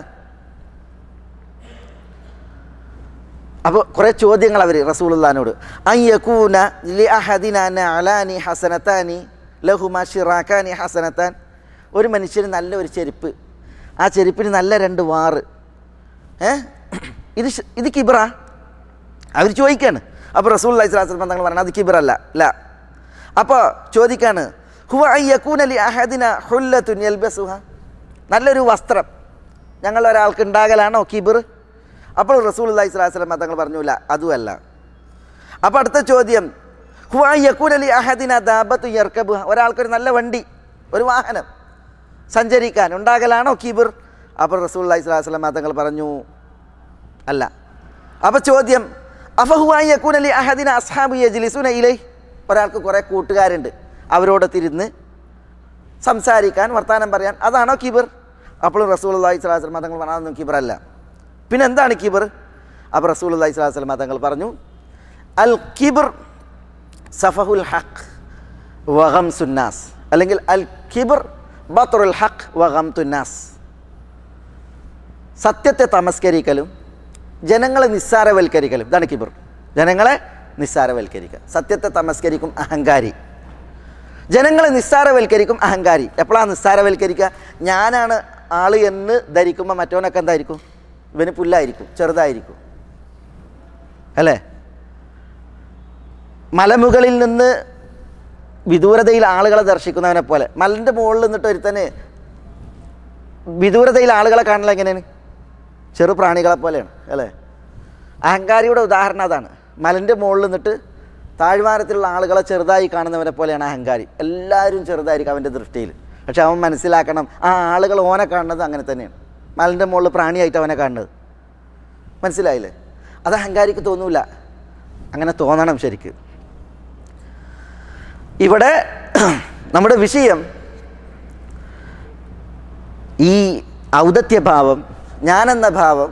അപ്പോൾ കുറേ ചോദ്യങ്ങൾ അവർ റസൂലുള്ളാഹിനോട്. അയ്യകൂന ലി അഹദിനാ നഅലാനി ഹസനതാനി ലഹുമാ ശിറാകാനി ഹസനതാൻ, ഒരു മനുഷ്യന് നല്ല ഒരു ചെരുപ്പ്, ആ ചെരുപ്പിന് നല്ല രണ്ട് വാറ്, ഏ ഇത് ഇത് കിബറാ? അവർ ചോദിക്കുകയാണ്. അപ്പോൾ റസൂലുള്ളാഹി സ്വല്ലല്ലാഹു അലൈഹി വസല്ലം തങ്ങൾ പറഞ്ഞു അത് കിബറല്ല. ല അപ്പോൾ ചോദിക്കാണ്, ഹുവ അയ്യകൂന ലി അഹദിന ഹുല്ലത്തുൻ യൽബസുഹ, നല്ലൊരു വസ്ത്രം ഞങ്ങൾ ഒരാൾക്ക് ഉണ്ടാകലാണോ കിബർ? അപ്പോൾ റസൂലുള്ളാഹി സ്വല്ലല്ലാഹു അലൈഹി വസല്ലം തങ്ങൾ പറഞ്ഞില്ല, അതുമല്ല. അപ്പോൾ അടുത്ത ചോദ്യം, ഹുവ അയ്യകൂന ലി അഹദിന ദാബത്തു യർകബുഹ, ഒരാൾക്കൊരു നല്ല വണ്ടി, ഒരു വാഹനം സഞ്ചരിക്കാൻ ഉണ്ടാകലാണോ കിബർ? അപ്പോൾ റസൂലുള്ളാഹി സ്വല്ലല്ലാഹു അലൈഹി വസല്ലം തങ്ങൾ പറഞ്ഞു അല്ല. അപ്പോൾ ചോദ്യം, അഫഹുവ അയ്യകൂന ലി അഹദിന അസ്ഹാബു യജ്ലിസുന ഇലൈഹി, ഒരാൾക്ക് കുറേ കൂട്ടുകാരുണ്ട്, അവരോട് തിരുന്ന് സംസാരിക്കാൻ, വർത്തമാനം പറയാൻ, അതാണോ കിബർ? അപ്പോൾ റസൂലുള്ളാഹി സ്വല്ലല്ലാഹു അലൈഹി വസല്ലം തങ്ങൾ പറഞ്ഞു അതൊന്നും കിബറല്ല. പിന്നെ എന്താണ് കിബർ? അപ്പോൾ റസൂലുള്ളാഹി സ്വല്ലല്ലാഹു അലൈഹി വസല്ലം തങ്ങൾ പറഞ്ഞു, അൽ കിബർ സഫഹുൽ ഹഖ് വഗംസുന്നാസ്, അല്ലെങ്കിൽ അൽ കിബർ ബത്റുൽ ഹഖ് വഗംതുന്നാസ്, സത്യത്തെ തമസ്കരിക്കലും ജനങ്ങളെ നിസ്സാരവൽക്കരിക്കലും, ഇതാണ് കിബർ. ജനങ്ങളെ നിസ്സാരവൽക്കരിക്കുക. സത്യത്തെ തമസ്കരിക്കും അഹങ്കാരി, ജനങ്ങളെ നിസ്സാരവൽക്കരിക്കും അഹങ്കാരി. എപ്പോഴാണ് നിസ്സാരവൽക്കരിക്കുക? ഞാനാണ് ആൾ എന്ന് ധരിക്കുമ്പോൾ മറ്റവനൊക്കെ എന്തായിരിക്കും? ഇവന് പുല്ലായിരിക്കും, ചെറുതായിരിക്കും അല്ലേ? മലമുകളിൽ നിന്ന് വിദൂരതയിൽ ആളുകളെ ദർശിക്കുന്നവനെ പോലെ, മലൻ്റെ മുകളിൽ നിന്നിട്ട് ഒരുത്തന് വിദൂരതയിൽ ആളുകളെ കാണുന്നത് എങ്ങനെയാണ്? ചെറു പ്രാണികളെ പോലെയാണ് അല്ലേ? അഹങ്കാരിയുടെ ഉദാഹരണം അതാണ്. മലൻ്റെ മുകളിൽ നിന്നിട്ട് താഴ്വാരത്തിലുള്ള ആളുകളെ ചെറുതായി കാണുന്നവനെ പോലെയാണ് അഹങ്കാരി. എല്ലാവരും ചെറുതായിരിക്കും അവൻ്റെ ദൃഷ്ടിയിൽ. പക്ഷെ അവൻ മനസ്സിലാക്കണം, ആ ആളുകൾ ഓനെ കാണുന്നത് അങ്ങനെ തന്നെയാണ്. മലൻ്റെ മുകളിൽ പ്രാണിയായിട്ട് അവനെ കാണുന്നത്. മനസ്സിലായില്ലേ? അത് അഹങ്കാരിക്ക് തോന്നൂല. അങ്ങനെ തോന്നണം ശരിക്ക്. ഇവിടെ നമ്മുടെ വിഷയം ഈ ഔദത്യഭാവം, ഞാനെന്ന ഭാവം,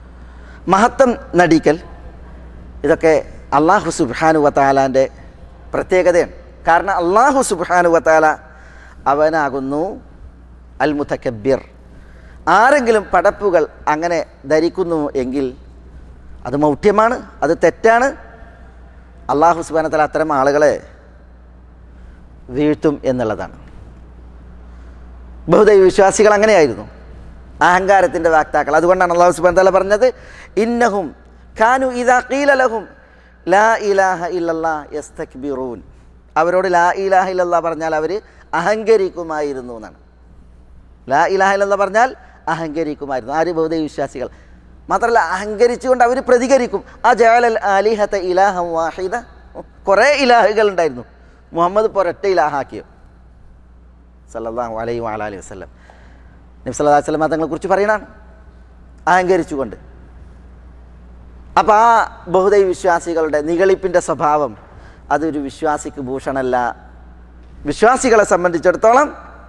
മഹത്വം നടിക്കൽ, ഇതൊക്കെ അല്ലാഹു സുബ്ഹാനഹു വ തആലാൻ്റെ പ്രത്യേകതയാണ്. കാരണം അല്ലാഹു സുബ്ഹാനഹു വ തആല അവനാകുന്നു അൽ മുതകബ്ബിർ. ആരെങ്കിലും പടപ്പുകൾ അങ്ങനെ ധരിക്കുന്നു എങ്കിൽ അത് മൗഢ്യമാണ്, അത് തെറ്റാണ്. അല്ലാഹു സുബ്ഹാനഹു വ തആല അത്തരം ആളുകളെ വീഴ്ത്തും എന്നുള്ളതാണ്. ബഹുദൈവ വിശ്വാസികൾ അങ്ങനെയായിരുന്നു, അഹങ്കാരത്തിൻ്റെ വാക്താക്കൾ. അതുകൊണ്ടാണ് അല്ലാഹു സുബ്ഹാനഹു വ തആല പറഞ്ഞത്, ഇന്നഹും കാനു ഇദാ ഖീല ലഹും ലാ ഇലാഹ ഇല്ലല്ലാഹ് യസ്തക്ബിറൂൻ. അവരോട് ലാ ഇലാഹ ഇല്ലല്ലാഹ് പറഞ്ഞാൽ അവർ അഹങ്കരിക്കുമായിരുന്നു എന്നാണ്. ലാ ഇലാഹ ഇല്ലല്ലാഹ് പറഞ്ഞാൽ അഹങ്കരിക്കുമായിരുന്നു. ആര്? ബഹുദൈവ വിശ്വാസികൾ. മാത്രമല്ല അഹങ്കരിച്ചുകൊണ്ട് അവർ പ്രതികരിക്കും. ആ ജഅലൽ ആലിഹത ഇലാഹൻ വാഹിദ. കുറേ ഇലാഹുകൾ ഉണ്ടായിരുന്നു, മുഹമ്മദ് ഇപ്പോൾ ഒരൊറ്റ ഇലാഹാക്കിയോ സല്ലല്ലാഹു അലൈഹി വഅലൈഹി വസല്ലം. നബി സല്ലല്ലാഹു അലൈഹി വസല്ലം തങ്ങളെക്കുറിച്ച് പറയണതാണ് അഹങ്കരിച്ചുകൊണ്ട്. അപ്പോൾ ആ ബഹുദൈവ വിശ്വാസികളുടെ നിഗളിപ്പിൻ്റെ സ്വഭാവം അതൊരു വിശ്വാസിക്ക് ഭൂഷണമല്ല. വിശ്വാസികളെ സംബന്ധിച്ചിടത്തോളം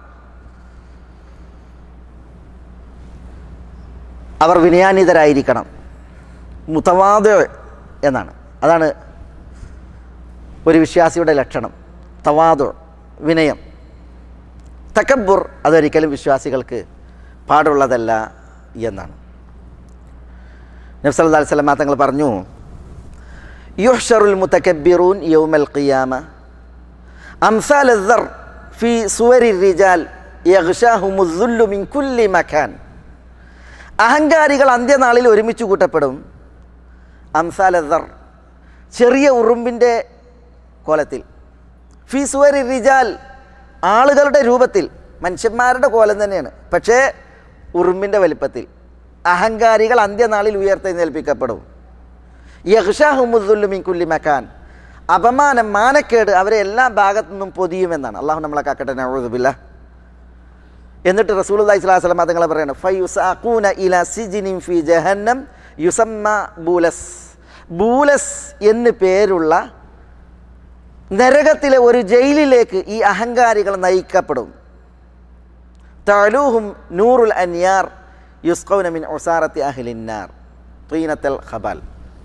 അവർ വിനയാന്വിതരായിരിക്കണം. മുതവാദ് എന്നാണ്, അതാണ് ഒരു വിശ്വാസിയുടെ ലക്ഷണം. തവാദു, വിനയം. തകബ്ബുർ അതൊരിക്കലും വിശ്വാസികൾക്ക് പാടുള്ളതല്ല എന്നാണ്. നബി സല്ലല്ലാഹു അലൈഹി വസല്ലം തങ്ങൾ പറഞ്ഞു, യുഹ്ശറുൽ മുതകബ്ബിറൂൻ യൗമൽ ഖിയാമ അംസാൽ അസ്സർ ഫീ സുവരി റിജാൽ യഗ്ശാഹുമുൽ ദുല്ലു മിൻ കുല്ലി മകാൻ. അഹങ്കാരികൾ അന്ത്യനാളിൽ ഒരുമിച്ച് കൂട്ടപ്പെടും. അംസാൽ അസ്സർ, ചെറിയ ഉറുമ്പിൻ്റെ കോലത്തിൽ. ഫീ സുവരി റിജാൽ, ആളുകളുടെ രൂപത്തിൽ, മനുഷ്യന്മാരുടെ കോലം തന്നെയാണ്, പക്ഷേ ഉറുമ്പിൻ്റെ വലിപ്പത്തിൽ. അഹങ്കാരികൾ അന്ത്യനാളിൽ ഉയർത്തെഴുന്നേൽപ്പിക്കപ്പെടും. യഗ്ശാഹുമുൽ ദുല്ലു മിൻ കുല്ലി മകാൻ, അപമാനം, മാനക്കേട് അവരെ എല്ലാ ഭാഗത്തു നിന്നും പൊതിയുമെന്നാണ്. അള്ളാഹു നമ്മളെ കാക്കട്ടെ, നഊദു ബില്ലാഹ്. എന്നിട്ട് റസൂലുള്ളാഹി സ്വല്ലല്ലാഹു അലൈഹി വസല്ലം തങ്ങൾ പറയാണ്, ഫയുസാഖൂന ഇലാ സിജ്നിൻ ഫീ ജഹന്നം യുസമ്മ ബൂലസ്. ബൂലസ് എന്ന് പേരുള്ള നരകത്തിലെ ഒരു ജയിലിലേക്ക് ഈ അഹങ്കാരികൾ നയിക്കപ്പെടും. തഅലൂഹും നൂറുൽ അൻയാർ യുസ്ഖൗന മിൻ ഉസാറത്തി അഹ്ലിന്നാർ തീനത്തൽ ഖബാൽ.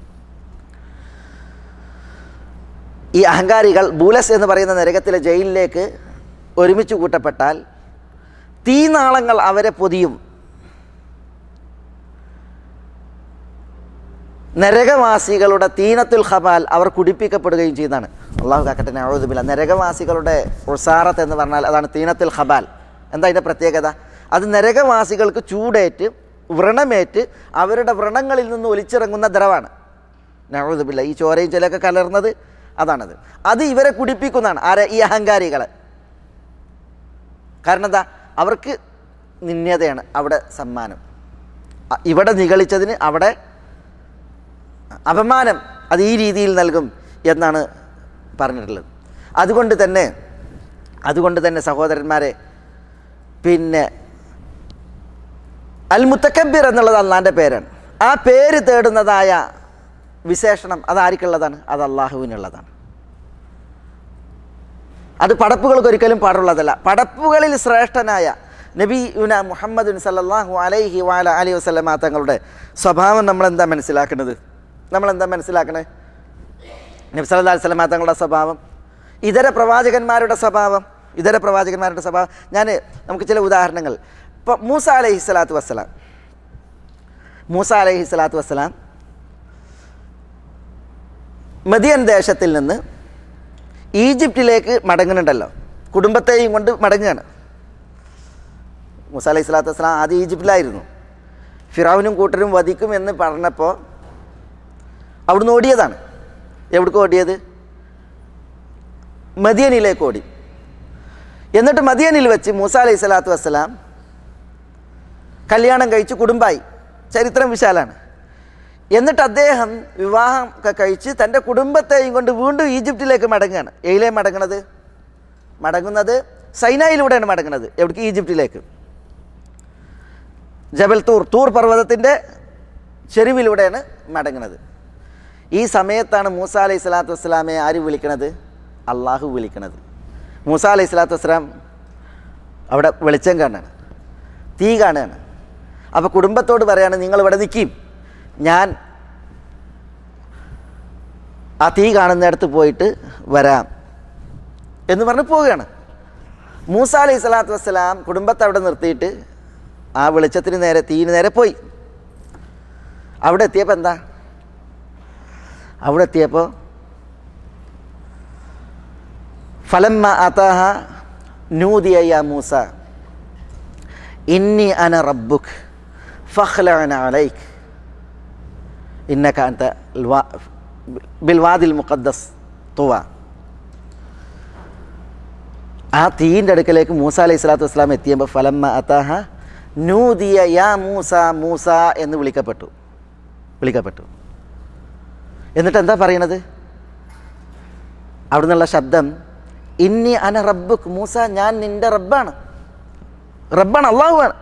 ഈ അഹങ്കാരികൾ ബൂലസ് എന്ന് പറയുന്ന നരകത്തിലെ ജയിലിലേക്ക് ഒരുമിച്ച് കൂട്ടപ്പെട്ടാൽ തീനാളങ്ങൾ അവരെ പൊതിയും. നരകവാസികളുടെ തീനത്തുൽ ഖബാൽ അവർ കുടിപ്പിക്കപ്പെടുകയും ചെയ്യുന്നതാണ്. അള്ളാഹു കാക്കട്ടെ, നഊദു ബില്ലാഹ്. നരകവാസികളുടെ ഉസാറത്ത് എന്ന് പറഞ്ഞാൽ അതാണ് തീനത്തുൽ ഖബാൽ. എന്താ അതിൻ്റെ പ്രത്യേകത? അത് നരകവാസികൾക്ക് ചൂടേറ്റ് വ്രണമേറ്റ് അവരുടെ വ്രണങ്ങളിൽ നിന്ന് ഒലിച്ചിറങ്ങുന്ന ദ്രവമാണ്. നഊദു ബില്ലാഹ്. ഈ ചോരയും ചിലൊക്കെ കലർന്നത് അതാണത്. അത് ഇവരെ കുടിപ്പിക്കുന്നതാണ്. ആരെ? ഈ അഹങ്കാരികളെ. കാരണം എന്താ? അവർക്ക് നിന്ദ്യതയാണ് അവിടെ സമ്മാനം. ഇവിടെ നിഗളിച്ചതിന് അവിടെ അപമാനം അത് ഈ രീതിയിൽ നൽകും എന്നാണ് പറഞ്ഞിട്ടുള്ളത്. അതുകൊണ്ട് തന്നെ അതുകൊണ്ട് തന്നെ സഹോദരന്മാരെ, പിന്നെ അൽ മുതകബ്ബിർ എന്നുള്ളത് അള്ളാൻ്റെ പേരാണ്. ആ പേര് തേടുന്നതായ വിശേഷണം അതാർക്കുള്ളതാണ്? അത് അള്ളാഹുവിനുള്ളതാണ്. അത് പടപ്പുകൾക്ക് ഒരിക്കലും പാടുള്ളതല്ല. പടപ്പുകളിൽ ശ്രേഷ്ഠനായ നബിയുന മുഹമ്മദ് സല്ലല്ലാഹു അലൈഹി വഅല അലിഹി വസല്ലമ തങ്ങളുടെ സ്വഭാവം നമ്മളെന്താ മനസ്സിലാക്കുന്നത്? നമ്മളെന്താ മനസ്സിലാക്കണേ? നബി സല്ലല്ലാഹു അലൈഹി വസല്ലമ തങ്ങളുടെ സ്വഭാവം, ഇതര പ്രവാചകന്മാരുടെ സ്വഭാവം ഇതര പ്രവാചകന്മാരുടെ സ്വഭാവം ഞാൻ നമുക്ക് ചില ഉദാഹരണങ്ങൾ. ഇപ്പോൾ മൂസ അലൈഹി സ്വലാത്തു വസ്സലാം മൂസ അലൈഹി സ്വലാത്തു വസ്സലാം മദിയൻ ദേശത്തിൽ നിന്ന് ഈജിപ്തിലേക്ക് മടങ്ങുന്നുണ്ടല്ലോ, കുടുംബത്തെയും കൊണ്ട് മടങ്ങുകയാണ്. മൂസ അലൈഹി സ്വലാത്തു വസ്സലാം ആദ്യം ഈജിപ്തിലായിരുന്നു. ഫിറൗനും കൂട്ടരും വധിക്കും എന്ന് പറഞ്ഞപ്പോൾ അവിടുന്ന് ഓടിയതാണ്. എവിടേക്ക് ഓടിയത്? മദിയനിലേക്ക് ഓടി. എന്നിട്ട് മദിയനിൽ വെച്ച് മൂസ അലൈഹി സ്വലാത്തു വസ്സലാം കല്യാണം കഴിച്ച് കുടുംബമായി. ചരിത്രം വിശാലാണ്. എന്നിട്ട് അദ്ദേഹം വിവാഹം ഒക്കെ കഴിച്ച് തൻ്റെ കുടുംബത്തെയും കൊണ്ട് വീണ്ടും ഈജിപ്തിലേക്ക് മടങ്ങുകയാണ്. എയിലേ മടങ്ങുന്നത്? മടങ്ങുന്നത് സൈനായിലൂടെയാണ് മടങ്ങുന്നത്. എവിടേക്ക്? ഈജിപ്തിലേക്ക്. ജബൽ തൂർ, തൂർ പർവ്വതത്തിൻ്റെ ചെരുവിലൂടെയാണ് മടങ്ങുന്നത്. ഈ സമയത്താണ് മൂസ അലൈഹി സ്വലാത്തു വസ്സലാമെ ആര് വിളിക്കണത്? അള്ളാഹു വിളിക്കണത്. മൂസ അലൈഹി സ്വലാത്തു വസ്സലാം അവിടെ വെളിച്ചം കാണുകയാണ്, തീ കാണുകയാണ്. അപ്പോൾ കുടുംബത്തോട് പറയാണ്, നിങ്ങൾ ഇവിടെ നിൽക്കും, ഞാൻ ആ തീ കാണുന്നിടത്ത് പോയിട്ട് വരാം എന്ന് പറഞ്ഞ് പോവുകയാണ്. മൂസ അലൈഹി സ്വലാത്തു വസ്സലാം കുടുംബത്തെ അവിടെ നിർത്തിയിട്ട് ആ വെളിച്ചത്തിന് നേരെ തീന് നേരെ പോയി. അവിടെ എത്തിയപ്പോൾ എന്താ അവിടെ എത്തിയപ്പോൾ ഫലമ്മ അതാഹ നൂദിയ യാ മൂസ ഇന്നി അന റബ്ബുക് ഫഖ്ലഅന അലൈക് ഇന്നക അൻത ബിൽ വാദിൽ മുഖദ്ദസ് തുവ. ആ തീൻ്റെ അടുക്കലേക്ക് മൂസ അലൈഹി സ്വലാത്തു വസ്സലാം എത്തിയപ്പോൾ ഫലമ്മ അതാഹ നൂദിയ യാ മൂസ മൂസ എന്ന് വിളിക്കപ്പെട്ടു വിളിക്കപ്പെട്ടു എന്നിട്ട് എന്താ പറയണത്? അവിടെ നിന്നുള്ള ശബ്ദം ഇന്നി അന റബ്ബുക് മൂസ, ഞാൻ നിൻ്റെ റബ്ബാണ്, റബ്ബാണ്, അള്ളാഹുവാണ്.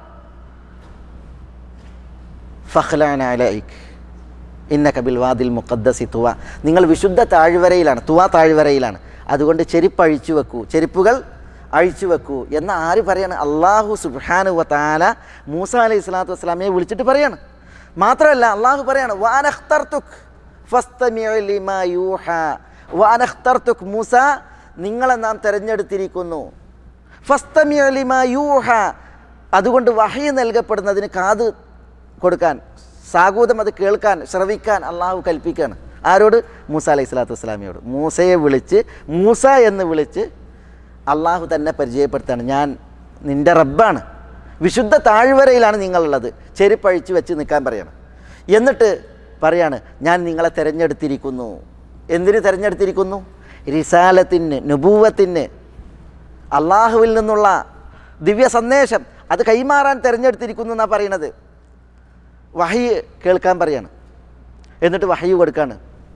ഫഖ്ലഅന അലൈക് ഇന്നക ബിൽ വാദിൽ മുഖദ്ദസി തുവ, നിങ്ങൾ വിശുദ്ധ താഴ്വരയിലാണ്, തുവ താഴ്വരയിലാണ്, അതുകൊണ്ട് ചെരുപ്പ് അഴിച്ചു വെക്കൂ, ചെരുപ്പുകൾ അഴിച്ചു വെക്കൂ എന്ന് ആര് പറയാണ്? അള്ളാഹു സുബ്ഹാനഹു വ തആല മൂസ അലൈഹി സ്വലാത്തു വസ്സലാമയെ വിളിച്ചിട്ട് പറയാണ്. മാത്രമല്ല അള്ളാഹു പറയാണ് വഅനഖ്തർതുക് ഫസ്തമിഉ ലിമാ യൂഹ, വഅനഖ്തർതുക് മൂസ, നിങ്ങളെ നാം തിരഞ്ഞെടുത്തിരിക്കുന്നു, ഫസ്തമിഉ ലിമാ യൂഹ, അതുകൊണ്ട് വഹി നൽകപ്പെടുന്നതിന് കാത് കൊടുക്കാൻ, സാഗൂതം അത് കേൾക്കാൻ, ശ്രവിക്കാൻ അള്ളാഹു കൽപ്പിക്കുകയാണ്. ആരോട്? മൂസ അലൈഹി സ്വലാത്തു വസ്സലാമയോട്. മൂസയെ വിളിച്ച് മൂസ എന്ന് വിളിച്ച് അള്ളാഹു തന്നെ പരിചയപ്പെടുത്താണ്, ഞാൻ നിൻ്റെ റബ്ബാണ്, വിശുദ്ധ താഴ്വരയിലാണ് നിങ്ങളുള്ളത്, ചെരുപ്പഴിച്ച് വെച്ച് നിൽക്കാൻ പറയണം. എന്നിട്ട് പറയാണ് ഞാൻ നിങ്ങളെ തിരഞ്ഞെടുത്തിരിക്കുന്നു. എന്തിന് തിരഞ്ഞെടുത്തിരിക്കുന്നു? റിസാലത്തിന്, നുബൂവത്തിന്, അള്ളാഹുവിൽ നിന്നുള്ള ദിവ്യ സന്ദേശം അത് കൈമാറാൻ തിരഞ്ഞെടുത്തിരിക്കുന്നു എന്നാണ് പറയണത്. വഹി കേൾക്കാൻ പറയാണ്. എന്നിട്ട് വഹി കൊടുക്കാണ്,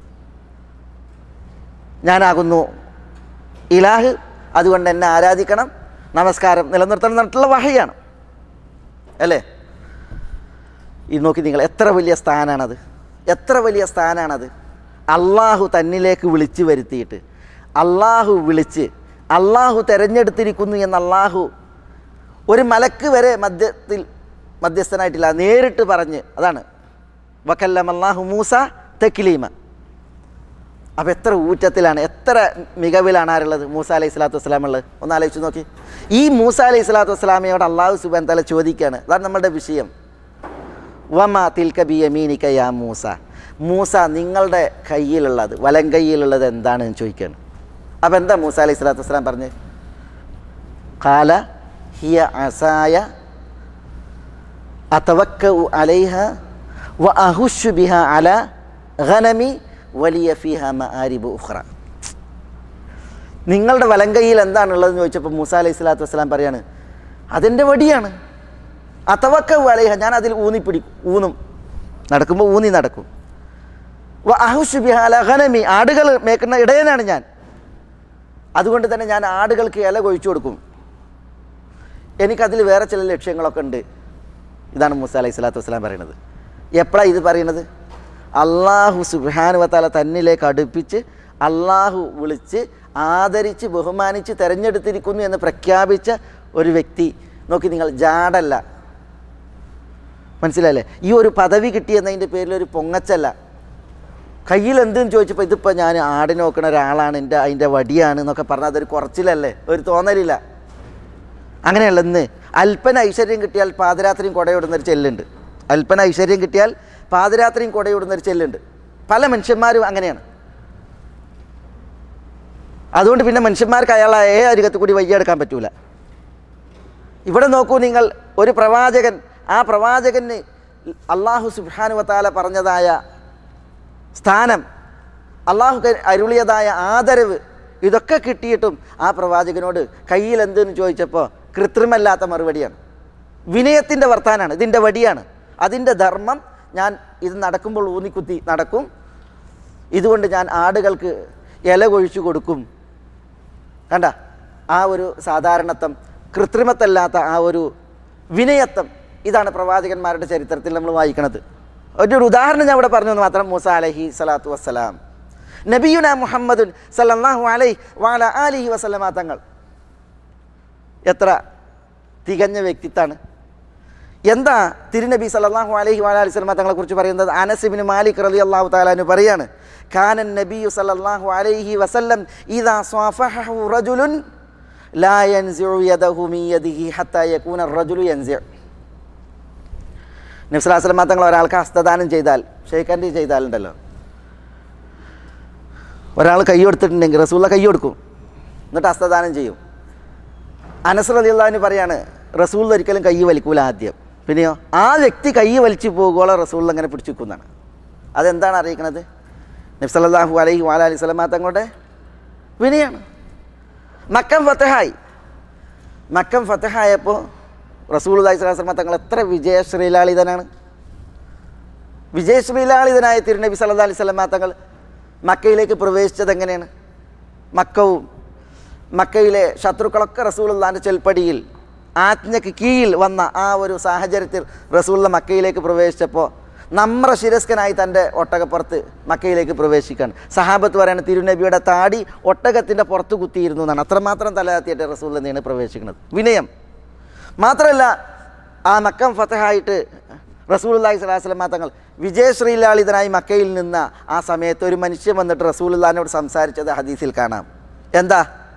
ഞാനാകുന്നു ഇലാഹ്, അതുകൊണ്ട് എന്നെ ആരാധിക്കണം, നമസ്കാരം നിലനിർത്തണം എന്നിട്ടുള്ള വഹിയാണ് അല്ലേ? ഇത് നോക്കി നിങ്ങൾ, എത്ര വലിയ സ്ഥാനാണത്, എത്ര വലിയ സ്ഥാനാണത്. അള്ളാഹു തന്നിലേക്ക് വിളിച്ചു വരുത്തിയിട്ട്, അള്ളാഹു വിളിച്ച് അള്ളാഹു തിരഞ്ഞെടുത്തിരിക്കുന്നു എന്ന് അള്ളാഹു ഒരു മലക്ക് വരെ മധ്യത്തിൽ മധ്യസ്ഥനായിട്ടില്ല, നേരിട്ട് പറഞ്ഞ്, അതാണ് വകല്ലമ അല്ലാഹു മൂസ തക്ലീമ. അപ്പോൾ എത്ര ഊറ്റത്തിലാണ്, എത്ര മികവിലാണ് ആരുള്ളത്? മൂസ അലൈഹി സ്വലാത്തു വസ്സലാം ഉള്ളത്. ഒന്ന് ആലോചിച്ച് നോക്കി. ഈ മൂസ അലൈഹി സ്വലാത്തു വസ്സലാമയോട് അള്ളാഹു സുബ്ഹാനഹു വ തആല ചോദിക്കുകയാണ്, അതാണ് നമ്മുടെ വിഷയം. വമാ തിൽക ബിയമീനിക യാ മൂസ, മൂസ നിങ്ങളുടെ കയ്യിലുള്ളത്, വലം കയ്യിലുള്ളത് എന്താണെന്ന് ചോദിക്കുകയാണ്. അപ്പോൾ എന്താ മൂസ അലൈഹി സ്വലാത്തു വസ്സലാം പറഞ്ഞ്? ഖാല ഹിയ അസായ അതവക്കഉ അലൈഹ വ അഹുഷു ബിഹ അല ഗനമി വലിയ ഫിഹ മആരിബു ഉഖ്റ. നിങ്ങളുടെ വലം കയ്യിൽ എന്താണുള്ളതെന്ന് ചോദിച്ചപ്പോൾ മൂസ അലൈഹി സ്വലാത്തു വസ്സലാം പറയാണ്, അതെൻ്റെ വടിയാണ്. അതവക്കഉ അലൈഹ, ഞാൻ അതിൽ ഊന്നിപ്പിടിക്കും, ഊന്നും, നടക്കുമ്പോൾ ഊന്നി നടക്കും. വ അഹുഷു ബിഹ അല ഗനമി, ആടുകൾ മേക്കുന്ന ഇടയനാണ് ഞാൻ, അതുകൊണ്ട് തന്നെ ഞാൻ ആടുകൾക്ക് ഇല കൊഴിച്ചു കൊടുക്കും. എനിക്കതിൽ വേറെ ചില ലക്ഷ്യങ്ങളൊക്കെ ഉണ്ട്. ഇതാണ് മൂസ അലൈഹി സ്വലാത്തു വസ്സലാം പറയുന്നത്. എപ്പോഴാണ് ഇത് പറയുന്നത്? അള്ളാഹു സുബ്ഹാനഹു വ തആല തന്നിലേക്ക് അടുപ്പിച്ച് അള്ളാഹു വിളിച്ച് ആദരിച്ച് ബഹുമാനിച്ച് തിരഞ്ഞെടുത്തിരിക്കുന്നു എന്ന് പ്രഖ്യാപിച്ച ഒരു വ്യക്തി. നോക്കി നിങ്ങൾ, ജാടല്ല, മനസ്സിലായില്ലേ? ഈ ഒരു പദവി കിട്ടിയെന്നതിൻ്റെ പേരിൽ ഒരു പൊങ്ങച്ചല്ല. കയ്യിൽ എന്തെന്ന് ചോദിച്ചപ്പോൾ ഇതിപ്പോൾ ഞാൻ ആടിനെ നോക്കുന്ന ഒരാളാണ്, എൻ്റെ അതിൻ്റെ വടിയാണ് എന്നൊക്കെ പറഞ്ഞാൽ അതൊരു കുറച്ചിലല്ലേ, ഒരു തോന്നലില്ല. അങ്ങനെയല്ല. ഇന്ന് അല്പന ഐശ്വര്യം കിട്ടിയാൽ പാദരാത്രിയും കുടയിടുന്നൊരു ചെല്ലുണ്ട്. അല്പന ഐശ്വര്യം കിട്ടിയാൽ പാദരാത്രിയും കുടയിടുന്നൊരു ചെല്ലുണ്ട്. പല മനുഷ്യന്മാരും അങ്ങനെയാണ്. അതുകൊണ്ട് പിന്നെ മനുഷ്യന്മാർക്ക് അയാളെ ഏ അരികത്ത് കൂടി വയ്യെടുക്കാൻ പറ്റൂല. ഇവിടെ നോക്കൂ നിങ്ങൾ, ഒരു പ്രവാചകൻ, ആ പ്രവാചകന് അള്ളാഹു സുബ്ഹാനഹു വ തആല പറഞ്ഞതായ സ്ഥാനം, അള്ളാഹു അരുളിയതായ ആദരവ്, ഇതൊക്കെ കിട്ടിയിട്ടും ആ പ്രവാചകനോട് കയ്യിൽ എന്തെന്ന് ചോദിച്ചപ്പോൾ കൃത്രിമല്ലാത്ത മറുപടിയാണ്. വിനയത്തിൻ്റെ വർത്താനാണ്, ഇതിൻ്റെ വടിയാണ്, അതിൻ്റെ ധർമ്മം, ഞാൻ ഇത് നടക്കുമ്പോൾ ഊന്നിക്കുത്തി നടക്കും, ഇതുകൊണ്ട് ഞാൻ ആടുകൾക്ക് ഇല കൊഴിച്ചു കൊടുക്കും. കണ്ട ആ ഒരു സാധാരണത്വം, കൃത്രിമത്തല്ലാത്ത ആ ഒരു വിനയത്വം, ഇതാണ് പ്രവാചകന്മാരുടെ ചരിത്രത്തിൽ നമ്മൾ വായിക്കുന്നത്. ഒരു ഉദാഹരണം ഞാൻ ഇവിടെ പറഞ്ഞു മാത്രം. മൂസ അലൈഹി സ്വലാത്തു വസ്സലാം, നബിയുന മുഹമ്മദുൻ സല്ലല്ലാഹു അലൈഹി വഅല ആലിഹി വസല്ലമ തങ്ങൾ എത്ര തികഞ്ഞ വ്യക്തിത്വമാണ്. എന്താ തിരുനബി സല്ലല്ലാഹു അലൈഹി വഅലൈഹി വസല്ലം തങ്ങളെക്കുറിച്ച് പറയുന്നത്? അനസ് ഇബ്നു മാലിക് റളിയല്ലാഹു തആല അൻഹു പറയാണ്, കാനൻ നബിയു സല്ലല്ലാഹു അലൈഹി വസല്ലം ഇദാ സ്വാഫഹഹു റജുലുൻ ലാ യൻസിഉ യദഹു മിൻ യദിഹി ഹത്താ യകൂന അർ-റജുലു യൻസിഉ. നബി സല്ലല്ലാഹു അലൈഹി വസല്ലം തങ്ങൾ ഒരാൾക്ക് ഹസ്തദാനം ചെയ്താൽ, ഷെയ്ഖ് ചെയ്താലുണ്ടല്ലോ, ഒരാൾ കൈ കൊടുത്തിട്ടുണ്ടെങ്കിൽ റസൂലുള്ള കൈ കൊടുക്കും, എന്നിട്ട് ഹസ്തദാനം ചെയ്യും. അനസ് റളിയല്ലാഹു അൻഹു പറയാണ്, റസൂൽ ഒരിക്കലും കൈ വലിക്കൂല ആദ്യം, പിന്നെയോ ആ വ്യക്തി കൈ വലിച്ചു പോകുവോളം റസൂൽ അങ്ങനെ പിടിച്ചു വെക്കുന്നതാണ്. അതെന്താണ് അറിയിക്കുന്നത്? നബി സല്ലല്ലാഹു അലൈഹി വഅലൈഹി വസല്ലം തങ്ങളുടെ വിനയാണ്. മക്കം ഫതഹായി. മക്കം ഫതഹായപ്പോൾ റസൂലുള്ളാഹി സ്വല്ലല്ലാഹു അലൈഹി വസല്ലം തങ്ങൾ എത്ര വിജയശ്രീലാളിതനാണ്. വിജയശ്രീലാളിതനായ തിരുനബി സല്ലല്ലാഹു അലൈഹി വസല്ലം തങ്ങൾ മക്കയിലേക്ക് പ്രവേശിച്ചത് എങ്ങനെയാണ്? മക്കവും മക്കയിലെ ശത്രുക്കളൊക്കെ റസൂലുള്ളാഹിൻ്റെ ചെൽപ്പടിയിൽ ആജ്ഞയ്ക്ക് കീഴിൽ വന്ന ആ ഒരു സാഹചര്യത്തിൽ റസൂലുള്ള മക്കയിലേക്ക് പ്രവേശിച്ചപ്പോൾ നമ്ര ശിരസ്കനായി തൻ്റെ ഒട്ടകപ്പുറത്ത് മക്കയിലേക്ക് പ്രവേശിക്കുകയാണ്. സഹാബത്ത് പറയുന്നത് തിരുനബിയുടെ താടി ഒട്ടകത്തിൻ്റെ പുറത്ത് കുത്തിയിരുന്നു എന്നാണ്. അത്രമാത്രം തലതാത്തിയിട്ട് റസൂൽ തന്നെയാണ് പ്രവേശിക്കുന്നത്. വിനയം മാത്രമല്ല, ആ മക്കം ഫതഹായിട്ട് റസൂലുള്ളാഹി സ്വല്ലല്ലാഹു അലൈഹി വസല്ലം തങ്ങൾ വിജയശ്രീലാളിതനായി മക്കയിൽ നിന്ന ആ സമയത്ത് ഒരു മനുഷ്യൻ വന്നിട്ട് റസൂലുള്ളാഹിനോട് സംസാരിച്ചത് ഹദീസിൽ കാണാം. എന്താ?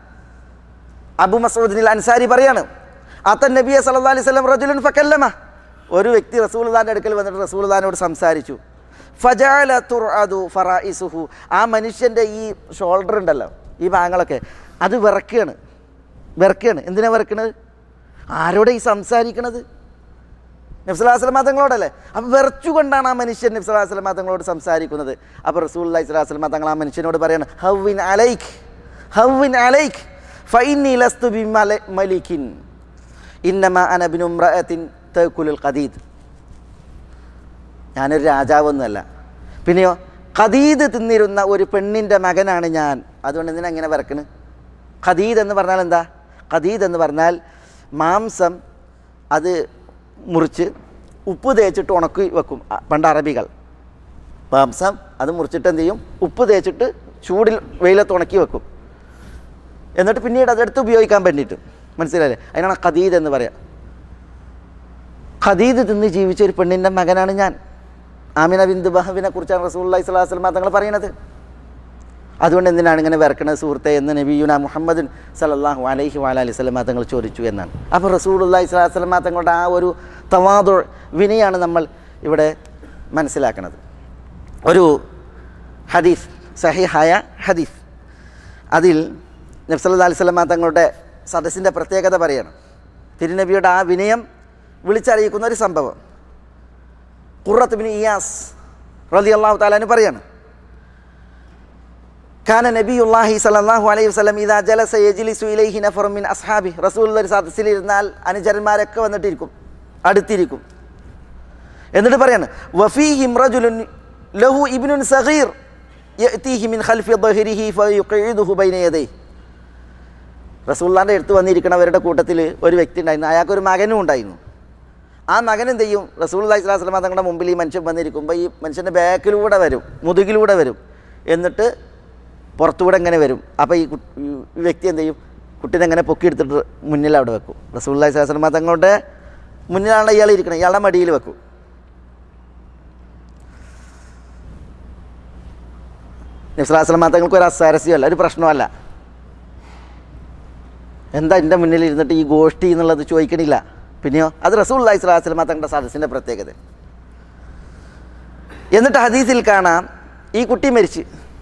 അബു മസ്ഊദ് അൻസാരി പറയാണ്, അത്തൻ നബിയെ സല്ലല്ലാഹു അലൈഹി വസല്ലം റജുലുൻ ഫകല്ലമ. ഒരു വ്യക്തി റസൂലുള്ളാഹിന്റെ അടുക്കൽ വന്നിട്ട് റസൂലുള്ളാഹിനോട് സംസാരിച്ചു. ഫജഅല തുർഅദു ഫറായിസുഹു. ആ മനുഷ്യൻ്റെ ഈ ഷോൾഡർ ഉണ്ടല്ലോ, ഈ ഭാഗങ്ങളൊക്കെ അത് വിറക്കുകയാണ് വിറക്കുകയാണ് എന്തിനാ വിറക്കണത്? ആരോടെ ഈ സംസാരിക്കണത്? നബി സല്ലല്ലാഹു അലൈഹി വസല്ലം തങ്ങളോടല്ലേ. അപ്പോൾ വിറച്ചുകൊണ്ടാണ് ആ മനുഷ്യൻ നബി സല്ലല്ലാഹു അലൈഹി വസല്ലം തങ്ങളോട് സംസാരിക്കുന്നത്. അപ്പോൾ റസൂലുള്ളാഹി സ്വല്ലല്ലാഹു അലൈഹി വസല്ലം തങ്ങൾ ആ മനുഷ്യനോട് പറയാണ്, ഹവ്വിൻ അലൈക് ഹവ്വിൻ അലൈക് ഫഇന്നി ലസ്തു ബിമലികിൻ ഇന്നമാ അന ഇബ്നു ഇംറഅത്തിൻ തഅകുലുൽ ഖദീദ്. ഞാനൊരു രാജാവൊന്നുമല്ല, പിന്നെയോ ഖദീദ് തിന്നിരുന്ന ഒരു പെണ്ണിൻ്റെ മകനാണ് ഞാൻ. അതുകൊണ്ട് എന്തിനാ ഇങ്ങനെ വിറക്കണ്? ഖദീദ് എന്ന് പറഞ്ഞാൽ എന്താ? ഖദീദ് എന്ന് പറഞ്ഞാൽ മാംസം അത് മുറിച്ച് ഉപ്പ് തേച്ചിട്ട് ഉണക്കി വെക്കും. പണ്ട് അറബികൾ മാംസം അത് മുറിച്ചിട്ട് എന്ത് ചെയ്യും? ഉപ്പ് തേച്ചിട്ട് ചൂടിൽ വെയിലത്ത് ഉണക്കി വെക്കും, എന്നിട്ട് പിന്നീട് അതെടുത്ത് ഉപയോഗിക്കാൻ വേണ്ടിയിട്ട്. മനസ്സിലായില്ലേ? അതിനാണ് ഖദീദ് എന്ന് പറയാം. ഖദീദ് തിന്ന് ജീവിച്ച ഒരു പെണ്ണിൻ്റെ മകനാണ് ഞാൻ. ആമിന ബിന്തു വഹബിനെ കുറിച്ചാണ് റസൂലുള്ളാഹി സ്വല്ലല്ലാഹു അലൈഹി വസല്ലം തങ്ങൾ പറയുന്നത്. അതുകൊണ്ട് എന്തിനാണ് ഇങ്ങനെ വിറക്കണത് സുഹൃത്തെ എന്ന് നബിയുന മുഹമ്മദ് സല്ലല്ലാഹു അലൈഹി വഅലൈഹി വസല്ലം തങ്ങൾ ചോദിച്ചു എന്നാണ്. അപ്പോൾ റസൂലുള്ളാഹി സ്വല്ലല്ലാഹു അലൈഹി വസല്ലം തങ്ങളുടെ ആ ഒരു തവാദു വിനയാണ് നമ്മൾ ഇവിടെ മനസ്സിലാക്കുന്നത്. ഒരു ഹദീസ്, സഹിഹായ ഹദീസ്, അതിൽ നബി സല്ലല്ലാഹു അലൈഹി വസല്ലം തങ്ങളുടെ സദസ്സിൻ്റെ പ്രത്യേകത പറയണം. തിരുനബിയുടെ ആ വിനയം വിളിച്ചറിയിക്കുന്ന ഒരു സംഭവം. ഖുറത്ത് ബിൻ ഇയാസ് റളിയല്ലാഹു തആല അൻഹു പറയാണ്, കാന നബിയുല്ലാഹി സല്ലല്ലാഹു അലൈഹി വസല്ലം ഇദാ ജലസ യജ്ലിസു ഇലൈഹി നഫറുൻ മിൻ അസ്ഹാബി. റസൂലുള്ള ഒരു സദസ്സിലിരുന്നാൽ അനുചരന്മാരൊക്കെ വന്നിട്ടിരിക്കും, അടുത്തിരിക്കും. എന്നിട്ട് പറയാണ്, വഫീഹിം റജുലുൻ ലഹു ഇബ്നുൻ സഗീർ യഅതീഹി മിൻ ഖൽഫി ളഹ്രിഹി ഫയുഖഇദുഹു ബൈന യദൈഹി. റസൂലുള്ളാഹിൻ്റെ അടുത്ത് വന്നിരിക്കുന്നവരുടെ കൂട്ടത്തിൽ ഒരു വ്യക്തി ഉണ്ടായിരുന്നു, അയാൾക്കൊരു മകനും ഉണ്ടായിരുന്നു. ആ മകൻ എന്ത് ചെയ്യും? റസൂലുള്ളാഹി സ്വല്ലല്ലാഹു അലൈഹി വസല്ലം തങ്ങളുടെ മുമ്പിൽ ഈ മനുഷ്യൻ വന്നിരിക്കുമ്പോൾ ഈ മനുഷ്യൻ്റെ ബാക്കിലൂടെ വരും, മുതുകിലൂടെ വരും, എന്നിട്ട് പുറത്തുകൂടെ എങ്ങനെ വരും. അപ്പോൾ ഈ വ്യക്തി എന്ത് ചെയ്യും? കുട്ടീനെ എങ്ങനെ പൊക്കിയെടുത്തിട്ട് മുന്നിൽ അവിടെ വെക്കും. റസൂലുള്ളാഹി സ്വല്ലല്ലാഹു അലൈഹി വസല്ലം തങ്ങളുടെ മുന്നിലാണ് ഇയാൾ ഇരിക്കുന്നത്, ഇയാളുടെ മടിയിൽ വെക്കും. നബി സല്ലല്ലാഹു അലൈഹി വസല്ലം തങ്ങൾക്ക് ഒരു അസ്വാരസ്യമല്ല, ഒരു പ്രശ്നമല്ല. എന്താ എൻ്റെ മുന്നിൽ ഇരുന്നിട്ട് ഈ ഗോഷ്ഠി എന്നുള്ളത് ചോദിക്കണില്ല. പിന്നെയോ അത് റസൂലുള്ളാഹി സ്വല്ലല്ലാഹു അലൈഹി വസല്ലം തങ്ങളുടെ സദസ്സിൻ്റെ പ്രത്യേകത. എന്നിട്ട് ഹദീസിൽ കാണാം, ഈ കുട്ടി മരിച്ച്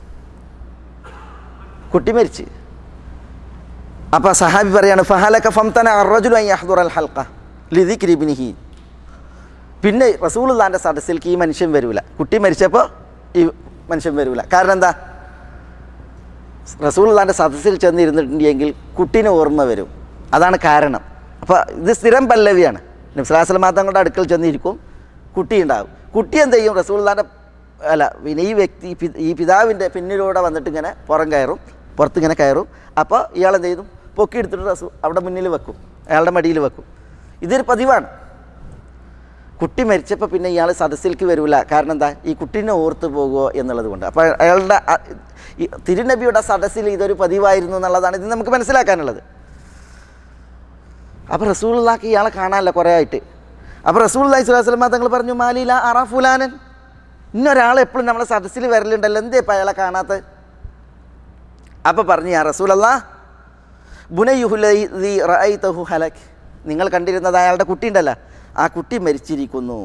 കുട്ടി മരിച്ച് അപ്പോൾ സഹാബി പറയാണ്, ഫഹലക ഫംതന അർറജുലു അൻ യഹ്ദുറൽ ഹൽഖ ലിദിക്രി ഇബ്നിഹി. പിന്നെ റസൂലുള്ളാഹിൻ്റെ സദസ്സിലേക്ക് ഈ മനുഷ്യൻ വരൂല. കുട്ടി മരിച്ചപ്പോൾ ഈ മനുഷ്യൻ വരൂല. കാരണം എന്താ? റസൂലുള്ളാഹിൻ്റെ സദസ്സിൽ ചെന്നിരുന്നിട്ടുണ്ടെങ്കിൽ കുട്ടീനെ ഓർമ്മ വരും. അതാണ് കാരണം. അപ്പോൾ ഇത് സ്ഥിരം പല്ലവിയാണ്. നബി സല്ലല്ലാഹു അലൈഹി വസല്ലം തങ്ങളുടെ അടുക്കൽ ചെന്നിരിക്കും, കുട്ടി ഉണ്ടാകും. കുട്ടി എന്ത് ചെയ്യും? റസൂലുള്ളാഹിൻ്റെ അല്ല പിന്നെ ഈ വ്യക്തി ഈ പിതാവിൻ്റെ പിന്നിലൂടെ വന്നിട്ട് ഇങ്ങനെ പുറം കയറും, പുറത്തിങ്ങനെ കയറും. അപ്പോൾ ഇയാൾ എന്ത് ചെയ്തു? പൊക്കിയെടുത്തിട്ട് റസൂ അവിടെ മുന്നിൽ വെക്കും, അയാളുടെ മടിയിൽ വെക്കും. ഇതൊരു പതിവാണ്. കുട്ടി മരിച്ചപ്പോൾ പിന്നെ ഇയാൾ സദസ്സിലേക്ക് വരില്ല. കാരണം എന്താ? ഈ കുട്ടീനെ ഓർത്ത് പോകുമോ എന്നുള്ളത് കൊണ്ട്. അപ്പോൾ അയാളുടെ തിരുനബിയുടെ സദസ്സിൽ ഇതൊരു പതിവായിരുന്നു എന്നുള്ളതാണ് ഇത് നമുക്ക് മനസ്സിലാക്കാനുള്ളത്. അപ്പോൾ റസൂലുള്ളാഹിക്ക് ഇയാളെ കാണാനല്ല കുറേ ആയിട്ട്. അപ്പോൾ റസൂലുള്ളാഹി സ്വല്ലല്ലാഹു അലൈഹി വസല്ലം തങ്ങൾ പറഞ്ഞു, മാലില അറ ഫുലാനൻ, ഇന്നൊരാൾ എപ്പോഴും നമ്മളെ സദസ്സിൽ വരലുണ്ടല്ലോ, എന്തേ ഇപ്പം അയാളെ കാണാത്ത? അപ്പോൾ പറഞ്ഞു, യാ റസൂലല്ലാഹ് ബുനയ്യുഹുല്ലദീ റഅയ്തഹു ഹലക്, നിങ്ങൾ കണ്ടിരുന്നത് അയാളുടെ കുട്ടി ഉണ്ടല്ലോ, ആ കുട്ടി മരിച്ചിരിക്കുന്നു.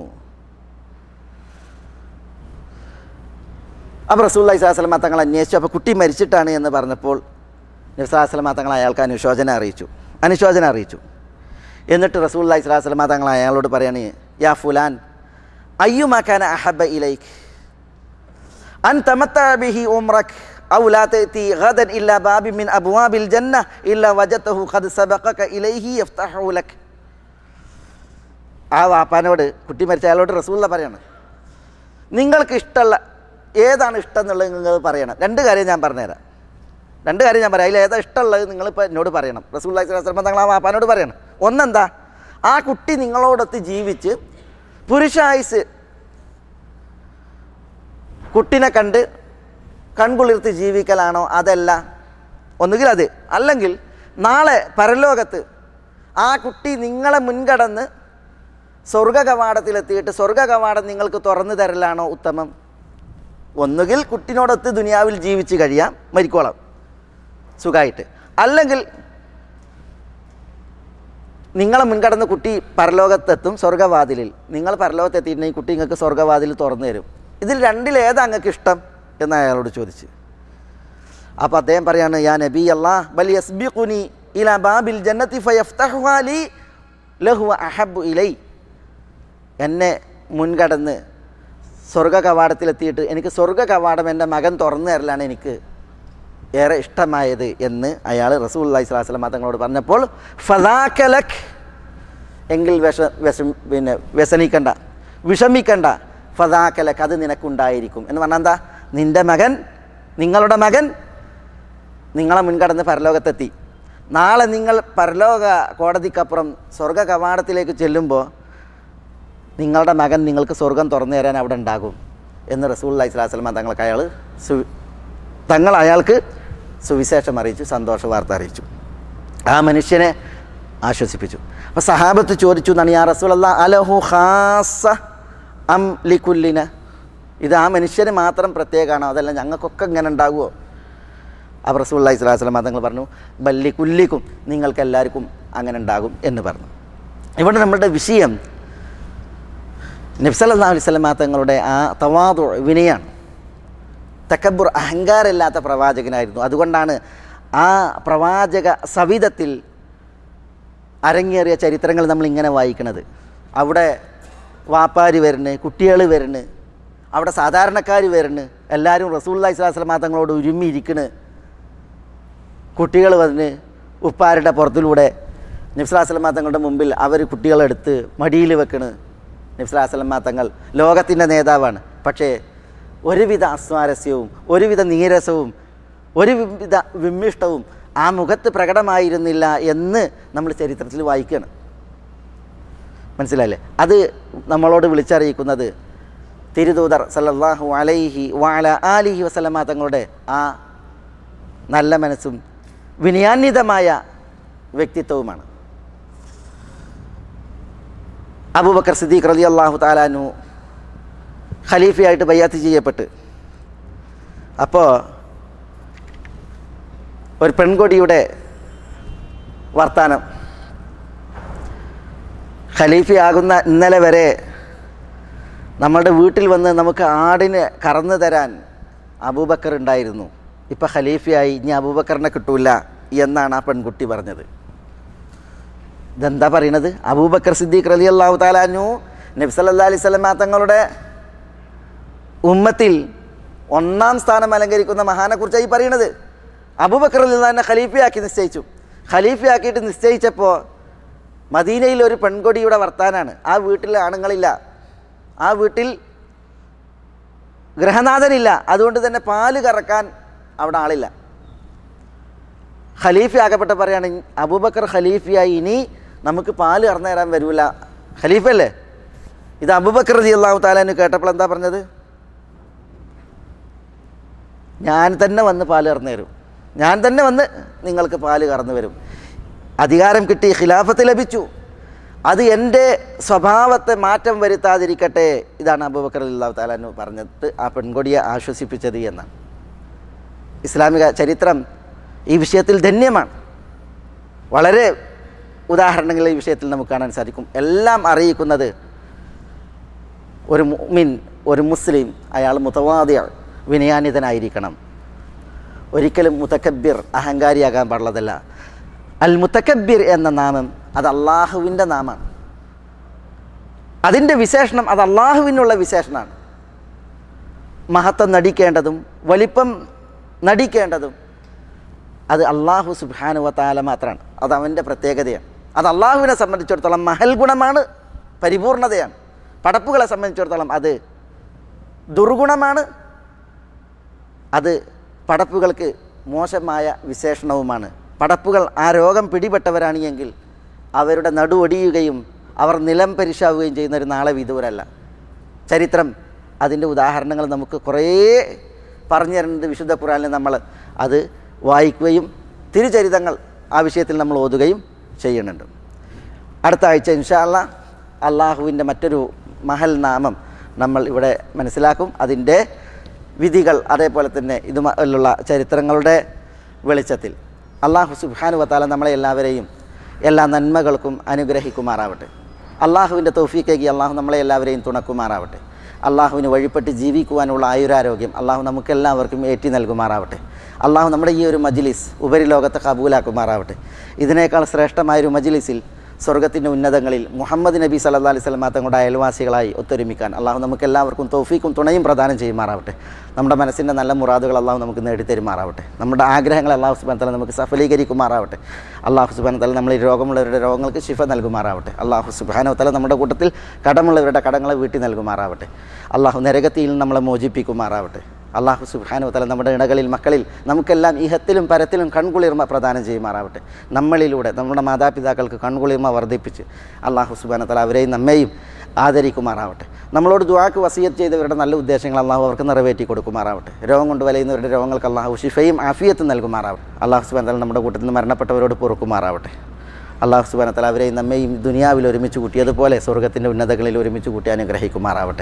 അപ്പോൾ റസൂലുള്ളാഹി സ്വല്ലല്ലാഹു അലൈഹി വസല്ലം തങ്ങൾ അന്വേഷിച്ചു. അപ്പോൾ കുട്ടി മരിച്ചിട്ടാണ് എന്ന് പറഞ്ഞപ്പോൾ നബി സല്ലല്ലാഹു അലൈഹി വസല്ലം തങ്ങൾ അയാൾക്ക് അനുശോചനം അറിയിച്ചു അനുശോചനം അറിയിച്ചു എന്നിട്ട് റസൂലുള്ളാഹി സ്വല്ലല്ലാഹു അലൈഹി വസല്ലം തങ്ങൾ അയാളോട് പറയാണ്, യാ ഫുലാൻ അയ്യുമാ കാന അഹബ്ബ ഇലൈക അൻ തമത്തഅ ബിഹി ഉംറക ഔ ലാ തഅതി ഗദൻ ഇല്ലാ ബാബി മിൻ അബ്വാബിൽ ജന്ന ഇല്ലാ വജതഹു ഖദ് സബഖക ഇലൈഹി യഫ്തഹു ലക. ആ വാപ്പാനോട്, കുട്ടി മരിച്ച അയാളോട് റസൂലുള്ളാഹി പറയാണ്, നിങ്ങൾക്ക് ഇഷ്ടമുള്ള ഏതാണ് ഇഷ്ടം എന്നുള്ളത് നിങ്ങൾ പറയണം. രണ്ട് കാര്യം ഞാൻ പറഞ്ഞുതരാം രണ്ട് കാര്യം ഞാൻ പറയാം അതിൽ ഏതാ ഇഷ്ടമുള്ളത് നിങ്ങളിപ്പോൾ എന്നോട് പറയണം. റസൂലുള്ളാഹി സ്വല്ലല്ലാഹു അലൈഹി വസല്ലം തങ്ങൾ ആ വാപ്പാനോട് പറയണം. ഒന്നെന്താ, ആ കുട്ടി നിങ്ങളോടൊത്ത് ജീവിച്ച് പുരുഷായുസ് കുട്ടിനെ കണ്ട് കൺകുളിർത്ത് ജീവിക്കലാണോ? അതല്ല, ഒന്നുകിൽ അത്, അല്ലെങ്കിൽ നാളെ പരലോകത്ത് ആ കുട്ടി നിങ്ങളെ മുൻകടന്ന് സ്വർഗ കവാടത്തിലെത്തിയിട്ട് സ്വർഗ കവാടം നിങ്ങൾക്ക് തുറന്നു തരലാണോ ഉത്തമം? ഒന്നുകിൽ കുട്ടിനോടൊത്ത് ദുനിയാവിൽ ജീവിച്ച് കഴിയാം, മരിക്കോളാം സുഖമായിട്ട്, അല്ലെങ്കിൽ നിങ്ങളെ മുൻകടന്ന് കുട്ടി പരലോകത്തെത്തും സ്വർഗവാതിലിൽ, നിങ്ങൾ പരലോകത്തെത്തിയിട്ടുണ്ടെങ്കിൽ കുട്ടി നിങ്ങൾക്ക് സ്വർഗവാതിൽ തുറന്നു തരും. ഇതിൽ രണ്ടിലേതാ നിങ്ങൾക്ക് ഇഷ്ടം എന്ന് അയാളോട് ചോദിച്ച്. അപ്പോൾ അദ്ദേഹം പറയാണ്, യാ നബി അല്ലാഹ് ബൽ യസ്ബിഖുനി ഇലാ ബാബിൽ ജന്നത്തി ഫയഫ്തഹുഹാ ലി ലഹുവ അഹബ്ബു ഇലൈ, എന്നെ മുൻകടന്ന് സ്വർഗ കവാടത്തിലെത്തിയിട്ട് എനിക്ക് സ്വർഗ കവാടം എൻ്റെ മകൻ തുറന്നു തരലാണ് എനിക്ക് ഏറെ ഇഷ്ടമായത് എന്ന് അയാൾ റസൂലുള്ളാഹി സ്വല്ലല്ലാഹു അലൈഹി വസല്ലം തങ്ങളോട് പറഞ്ഞപ്പോൾ, ഫദാക ലക്, എങ്കിൽ വിഷ വിഷം പിന്നെ വ്യസനിക്കണ്ട, വിഷമിക്കണ്ട, ഫദാക ലക്, അത് നിനക്കുണ്ടായിരിക്കും എന്ന് പറഞ്ഞാൽ എന്താ, നിൻ്റെ മകൻ, നിങ്ങളുടെ മകൻ നിങ്ങളെ മുൻകടന്ന് പരലോകത്തെത്തി, നാളെ നിങ്ങൾ പരലോക കോടതിക്കപ്പുറം സ്വർഗ കവാടത്തിലേക്ക് ചെല്ലുമ്പോൾ നിങ്ങളുടെ മകൻ നിങ്ങൾക്ക് സ്വർഗം തുറന്നു തരാൻ അവിടെ ഉണ്ടാകും എന്ന് റസൂലുള്ളാഹി സ്വല്ലല്ലാഹു അലൈഹി വസല്ലം തങ്ങൾക്ക് അയാൾ സു തങ്ങൾ അയാൾക്ക് സുവിശേഷം അറിയിച്ചു, സന്തോഷ വാർത്ത അറിയിച്ചു, ആ മനുഷ്യനെ ആശ്വസിപ്പിച്ചു. അപ്പോൾ സഹാബത്ത് ചോദിച്ചു എന്നാണ്, യാ റസൂലല്ലാഹ് അലഹു ഖാസ അം ലികുല്ലിന, ഇത് ആ മനുഷ്യന് മാത്രം പ്രത്യേകമാണോ, അതല്ല ഞങ്ങൾക്കൊക്കെ ഇങ്ങനെ ഉണ്ടാകുമോ? അപ്പോൾ റസൂലുള്ളാഹി സ്വല്ലല്ലാഹു അലൈഹി വസല്ലം തങ്ങൾ പറഞ്ഞു, ബല്ലി കുല്ലിക്കും, നിങ്ങൾക്ക് എല്ലാവർക്കും അങ്ങനെ ഉണ്ടാകും എന്ന് പറഞ്ഞു. ഇവിടെ നമ്മളുടെ വിഷയം നബി സല്ലല്ലാഹു അലൈഹി വസല്ലം തങ്ങളുടെ ആ തവാദു, വിനയാണ്. തക്കബ്ബുർ, അഹങ്കാരമില്ലാത്ത പ്രവാചകനായിരുന്നു. അതുകൊണ്ടാണ് ആ പ്രവാചക സവിധത്തിൽ അരങ്ങേറിയ ചരിത്രങ്ങൾ നമ്മൾ ഇങ്ങനെ വായിക്കുന്നത്. അവിടെ വാപ്പാർ വരുന്നു, കുട്ടികൾ വരുന്നു, അവിടെ സാധാരണക്കാർ വരുന്നു, എല്ലാവരും റസൂലുള്ളാഹി സ്വല്ലല്ലാഹു അലൈഹി വസല്ലം തങ്ങളോട് ഒരുമിയിരിക്കണ്. കുട്ടികൾ വന്ന് ഉപ്പാരുടെ പുറത്തിലൂടെ നബി സല്ലല്ലാഹു അലൈഹി വസല്ലം തങ്ങളുടെ മുമ്പിൽ അവർ കുട്ടികളെടുത്ത് മടിയിൽ വെക്കണ്. നബി സല്ലല്ലാഹു അലൈഹി വസല്ലം തങ്ങൾ ലോകത്തിൻ്റെ നേതാവാണ്, പക്ഷേ ഒരുവിധ അസ്വാരസ്യവും ഒരുവിധ നീരസവും ഒരുവിധ വിമ്മിഷ്ടവും ആ മുഖത്ത് പ്രകടമായിരുന്നില്ല എന്ന് നമ്മൾ ചരിത്രത്തിൽ വായിക്കുകയാണ്. മനസ്സിലായില്ലേ? അത് നമ്മളോട് വിളിച്ചറിയിക്കുന്നത് തിരുദൂതർ സല്ലല്ലാഹു അലൈഹി വഅല ആലിഹി വസല്ലമ തങ്ങളുടെ ആ നല്ല മനസ്സും വിനയാന്വിതമായ വ്യക്തിത്വവുമാണ്. അബൂബക്കർ സിദ്ദീഖ് റളിയല്ലാഹു തആല അൻഹു ഖലീഫയായിട്ട് ബൈഅത്ത് ചെയ്യപ്പെട്ട്, അപ്പോൾ ഒരു പെൺകൊടിയുടെ വർത്താനം, ഖലീഫയാകുന്ന ഇന്നലെ വരെ നമ്മളുടെ വീട്ടിൽ വന്ന് നമുക്ക് ആടിന് കറന്നു തരാൻ അബൂബക്കർ ഉണ്ടായിരുന്നു, ഇപ്പം ഖലീഫയായി, ഇനി അബൂബക്കറിനെ കിട്ടൂല എന്നാണ് ആ പെൺകുട്ടി പറഞ്ഞത്. ഇതെന്താ പറയണത്? അബൂബക്കർ സിദ്ദീഖ് റളിയല്ലാഹു തആല അൻഹു നബി സല്ലല്ലാഹു അലൈഹി വസല്ലം തങ്ങളുടെ ഉമ്മത്തിൽ ഒന്നാം സ്ഥാനം അലങ്കരിക്കുന്ന മഹാനെ കുറിച്ചാണ് ഈ പറയണത്. അബൂബക്കർ റളിയല്ലാഹു അൻഹു ഖലീഫയാക്കി നിശ്ചയിച്ചു. ഖലീഫയാക്കിയിട്ട് നിശ്ചയിച്ചപ്പോൾ മദീനയിൽ ഒരു പെൺകൊടിയുടെ വർത്താനാണ്. ആ വീട്ടിൽ ആണുങ്ങളില്ല, ആ വീട്ടിൽ ഗൃഹനാഥനില്ല, അതുകൊണ്ട് തന്നെ പാല് കറക്കാൻ അവിടെ ആളില്ല. ഖലീഫയാക്കപ്പെട്ട പറയാണ്, അബൂബക്കർ ഖലീഫയായി, ഇനി നമുക്ക് പാല് കറന്നു തരാൻ വരൂല. ഖലീഫല്ലേ? ഇത് അബൂബക്കർ റളിയല്ലാഹു തആല അൻഹു കേട്ടപ്പോൾ എന്താ പറഞ്ഞത്? ഞാൻ തന്നെ വന്ന് പാല് കറന്നു തരും, ഞാൻ തന്നെ വന്ന് നിങ്ങൾക്ക് പാല് കറന്നു വരും. അധികാരം കിട്ടി, ഖിലാഫത്ത് ലഭിച്ചു. അത് എൻ്റെ സ്വഭാവത്തെ മാറ്റം വരുത്താതിരിക്കട്ടെ. ഇതാണ് അബൂബക്കർ റളിയല്ലാഹു തആല അൻഹു പറഞ്ഞിട്ട് ആ പെൺകൊടിയെ ആശ്വസിപ്പിച്ചത് എന്നാണ്. ഇസ്ലാമിക ചരിത്രം ഈ വിഷയത്തിൽ ധന്യമാണ്. വളരെ ഉദാഹരണങ്ങൾ ഈ വിഷയത്തിൽ നമുക്ക് കാണാൻ സാധിക്കും. എല്ലാം അറിയിക്കുന്നത് ഒരു മുഅ്മിൻ, ഒരു മുസ്ലിം, അയാൾ മുതവാദിഅ, വിനയാനിതനായിരിക്കണം. ഒരിക്കലും മുതക്കബ്ബിർ, അഹങ്കാരിയാകാൻ പാടുള്ളതല്ല. അൽ മുതക്കബ്ബിർ എന്ന നാമം അത് അള്ളാഹുവിൻ്റെ നാമമാണ്. അതിൻ്റെ വിശേഷണം അത് അള്ളാഹുവിനുള്ള വിശേഷണമാണ്. മഹത്വം നടിക്കേണ്ടതും വലിപ്പം നടിക്കേണ്ടതും അത് അള്ളാഹു സുബ്ഹാനഹു വ തആല മാത്രമാണ്. അത് അവൻ്റെ പ്രത്യേകതയാണ്. അത് അള്ളാഹുവിനെ സംബന്ധിച്ചിടത്തോളം മഹൽ ഗുണമാണ്, പരിപൂർണതയാണ്. പടപ്പുകളെ സംബന്ധിച്ചിടത്തോളം അത് ദുർഗുണമാണ്, അത് പടപ്പുകൾക്ക് മോശമായ വിശേഷണവുമാണ്. പടപ്പുകൾ ആ രോഗം പിടിപെട്ടവരാണ് എങ്കിൽ അവരുടെ നടുവൊടിയുകയും അവർ നിലം പരിശാവുകയും ചെയ്യുന്ന ഒരു നാളെ വിദൂരല്ല. ചരിത്രം അതിൻ്റെ ഉദാഹരണങ്ങൾ നമുക്ക് കുറേ പറഞ്ഞു തരുന്നത് വിശുദ്ധ ഖുർആനിൽ നമ്മൾ അത് വായിക്കുകയും തിരുചരിതങ്ങൾ ആ വിഷയത്തിൽ നമ്മൾ ഓതുകയും ചെയ്യുന്നുണ്ട്. അടുത്ത ആഴ്ച ഇൻഷാ അല്ലാഹ് അള്ളാഹുവിൻ്റെ മറ്റൊരു മഹൽ നാമം നമ്മൾ ഇവിടെ മനസ്സിലാക്കും. അതിൻ്റെ വിധികൾ അതേപോലെ തന്നെ ഇതുള്ള ചരിത്രങ്ങളുടെ വെളിച്ചത്തിൽ അള്ളാഹു സുബ്ഹാനഹു വ തആല നമ്മളെ എല്ലാവരെയും എല്ലാ നന്മകൾക്കും അനുഗ്രഹിക്കുമാറാവട്ടെ. അള്ളാഹുവിൻ്റെ തൗഫീഖേകി അള്ളാഹു നമ്മളെ എല്ലാവരെയും തുണക്കുമാറാവട്ടെ. അള്ളാഹുവിന് വഴിപ്പെട്ട് ജീവിക്കുവാനുള്ള ആയുരാരോഗ്യം അള്ളാഹു നമുക്കെല്ലാവർക്കും ഏറ്റി നൽകുമാറാവട്ടെ. അള്ളാഹു നമ്മുടെ ഈ ഒരു മജ്ലിസ് ഉപരിലോകത്തെ കബൂലാക്കുമാറാവട്ടെ. ഇതിനേക്കാൾ ശ്രേഷ്ഠമായൊരു മജ്ലിസിൽ സ്വർഗത്തിൻ്റെ ഉന്നതങ്ങളിൽ മുഹമ്മദ് നബി സല്ലല്ലാഹു അലൈഹി വസല്ലം തങ്ങളുടെ അയൽവാസികളായി ഒത്തൊരുമിക്കാൻ അള്ളാഹു നമുക്കെല്ലാവർക്കും തൗഫീഖും തുണയും പ്രദാനം ചെയ്യുമാറാവട്ടെ. നമ്മുടെ മനസ്സിൻ്റെ നല്ല മുറാദുകൾ അള്ളാഹു നമുക്ക് നേടിത്തരുമാറാവട്ടെ. നമ്മുടെ ആഗ്രഹങ്ങൾ അള്ളാഹു സുബ്ഹാനഹു വ തആല നമുക്ക് സഫലീകരിക്കുമാറാവട്ടെ. അള്ളാഹു സുബ്ഹാനഹു വ തആല നമ്മൾ ഈ രോഗമുള്ളവരുടെ രോഗങ്ങൾക്ക് ശിഫ നൽകുമാറാവട്ടെ. അള്ളാഹു സുബ്ഹാനഹു വ തആല നമ്മുടെ കൂട്ടത്തിൽ കടമുള്ളവരുടെ കടങ്ങളെ വീട്ടി നൽകുമാറാവട്ടെ. അള്ളാഹു നരകത്തിയിൽ നമ്മളെ മോചിപ്പിക്കുമാറാവട്ടെ. അള്ളാഹു സുബ്ഹാനഹു വ തആല നമ്മുടെ ഇണകളിൽ മക്കളിൽ നമുക്കെല്ലാം ഇഹത്തിലും പരത്തിലും കൺകുളിർമ പ്രദാനം ചെയ്യുമാറാവട്ടെ. നമ്മളിലൂടെ നമ്മുടെ മാതാപിതാക്കൾക്ക് കൺകുളിർമ വർദ്ധിപ്പിച്ച് അള്ളാഹു സുബ്ഹാനഹു വ തആല അവരെയും നമ്മെയും ആദരിക്കുമാറാവട്ടെ. നമ്മളോട് ദുആക്ക് വസിയത്ത് ചെയ്തവരുടെ നല്ല ഉദ്ദേശങ്ങൾ അള്ളാഹു അവർക്ക് നിറവേറ്റി കൊടുക്കുമാറാവട്ടെ. രോഗം കൊണ്ട് വലയുന്നവരുടെ രോഗങ്ങൾക്ക് അള്ളാഹു ശിഫയും ആഫിയത്തും നൽകുമാറാവട്ടെ. അള്ളാഹു സുബ്ഹാനഹു വ തആല നമ്മുടെ കൂട്ടത്തിൽ നിന്ന് മരണപ്പെട്ടവരോട് പൊറുക്കുമാറാവട്ടെ. അള്ളാഹു സുബ്ഹാനഹു വ തആല അവരെയും നമ്മെയും ദുനിയാവിൽ ഒരുമിച്ച് കൂട്ടിയതുപോലെ സ്വർഗ്ഗത്തിൻ്റെ ഉന്നതകളിൽ ഒരുമിച്ച് കൂട്ടി അനുഗ്രഹിക്കുമാറാവട്ടെ.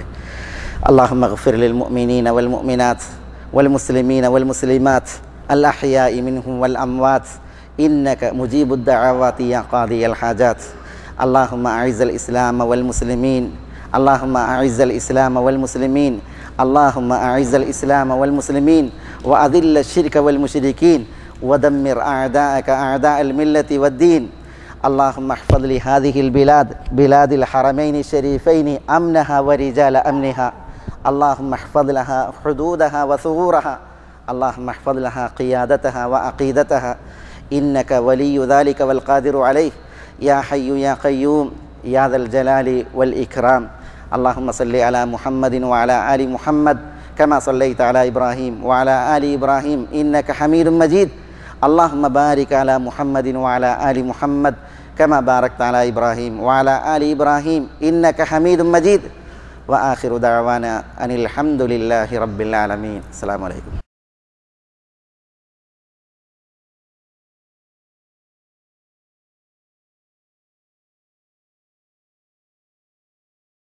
اللهم اغفر للمؤمنين والمؤمنات والمسلمين والمسلمات الأحياء منهم والأموات إنك مجيب الدعوات يا قاضي الحاجات. اللهم أعز الإسلام والمسلمين اللهم أعز الإسلام والمسلمين اللهم أعز الإسلام والمسلمين وأذل الشرك والمشركين ودمر أعداءك أعداء الملة والدين. اللهم احفظ لهذه البلاد بلاد الحرمين الشريفين أمنها ورجال أمنها. اللهم احفظ لها حدودها وثغورها. اللهم احفظ لها قيادتها وعقيدتها إنك ولي ذلك والقادر عليه يا حي يا قيوم يا ذا الجلال والإكرام. اللهم صل على محمد وعلى آل محمد كما صليت على إبراهيم وعلى آل إبراهيم إنك حميد مجيد. اللهم بارك على محمد وعلى آل محمد كما باركت على إبراهيم وعلى آل إبراهيم إنك حميد مجيد. وآخر دعوانا أن الحمد لله رب العالمين. السلام عليكم.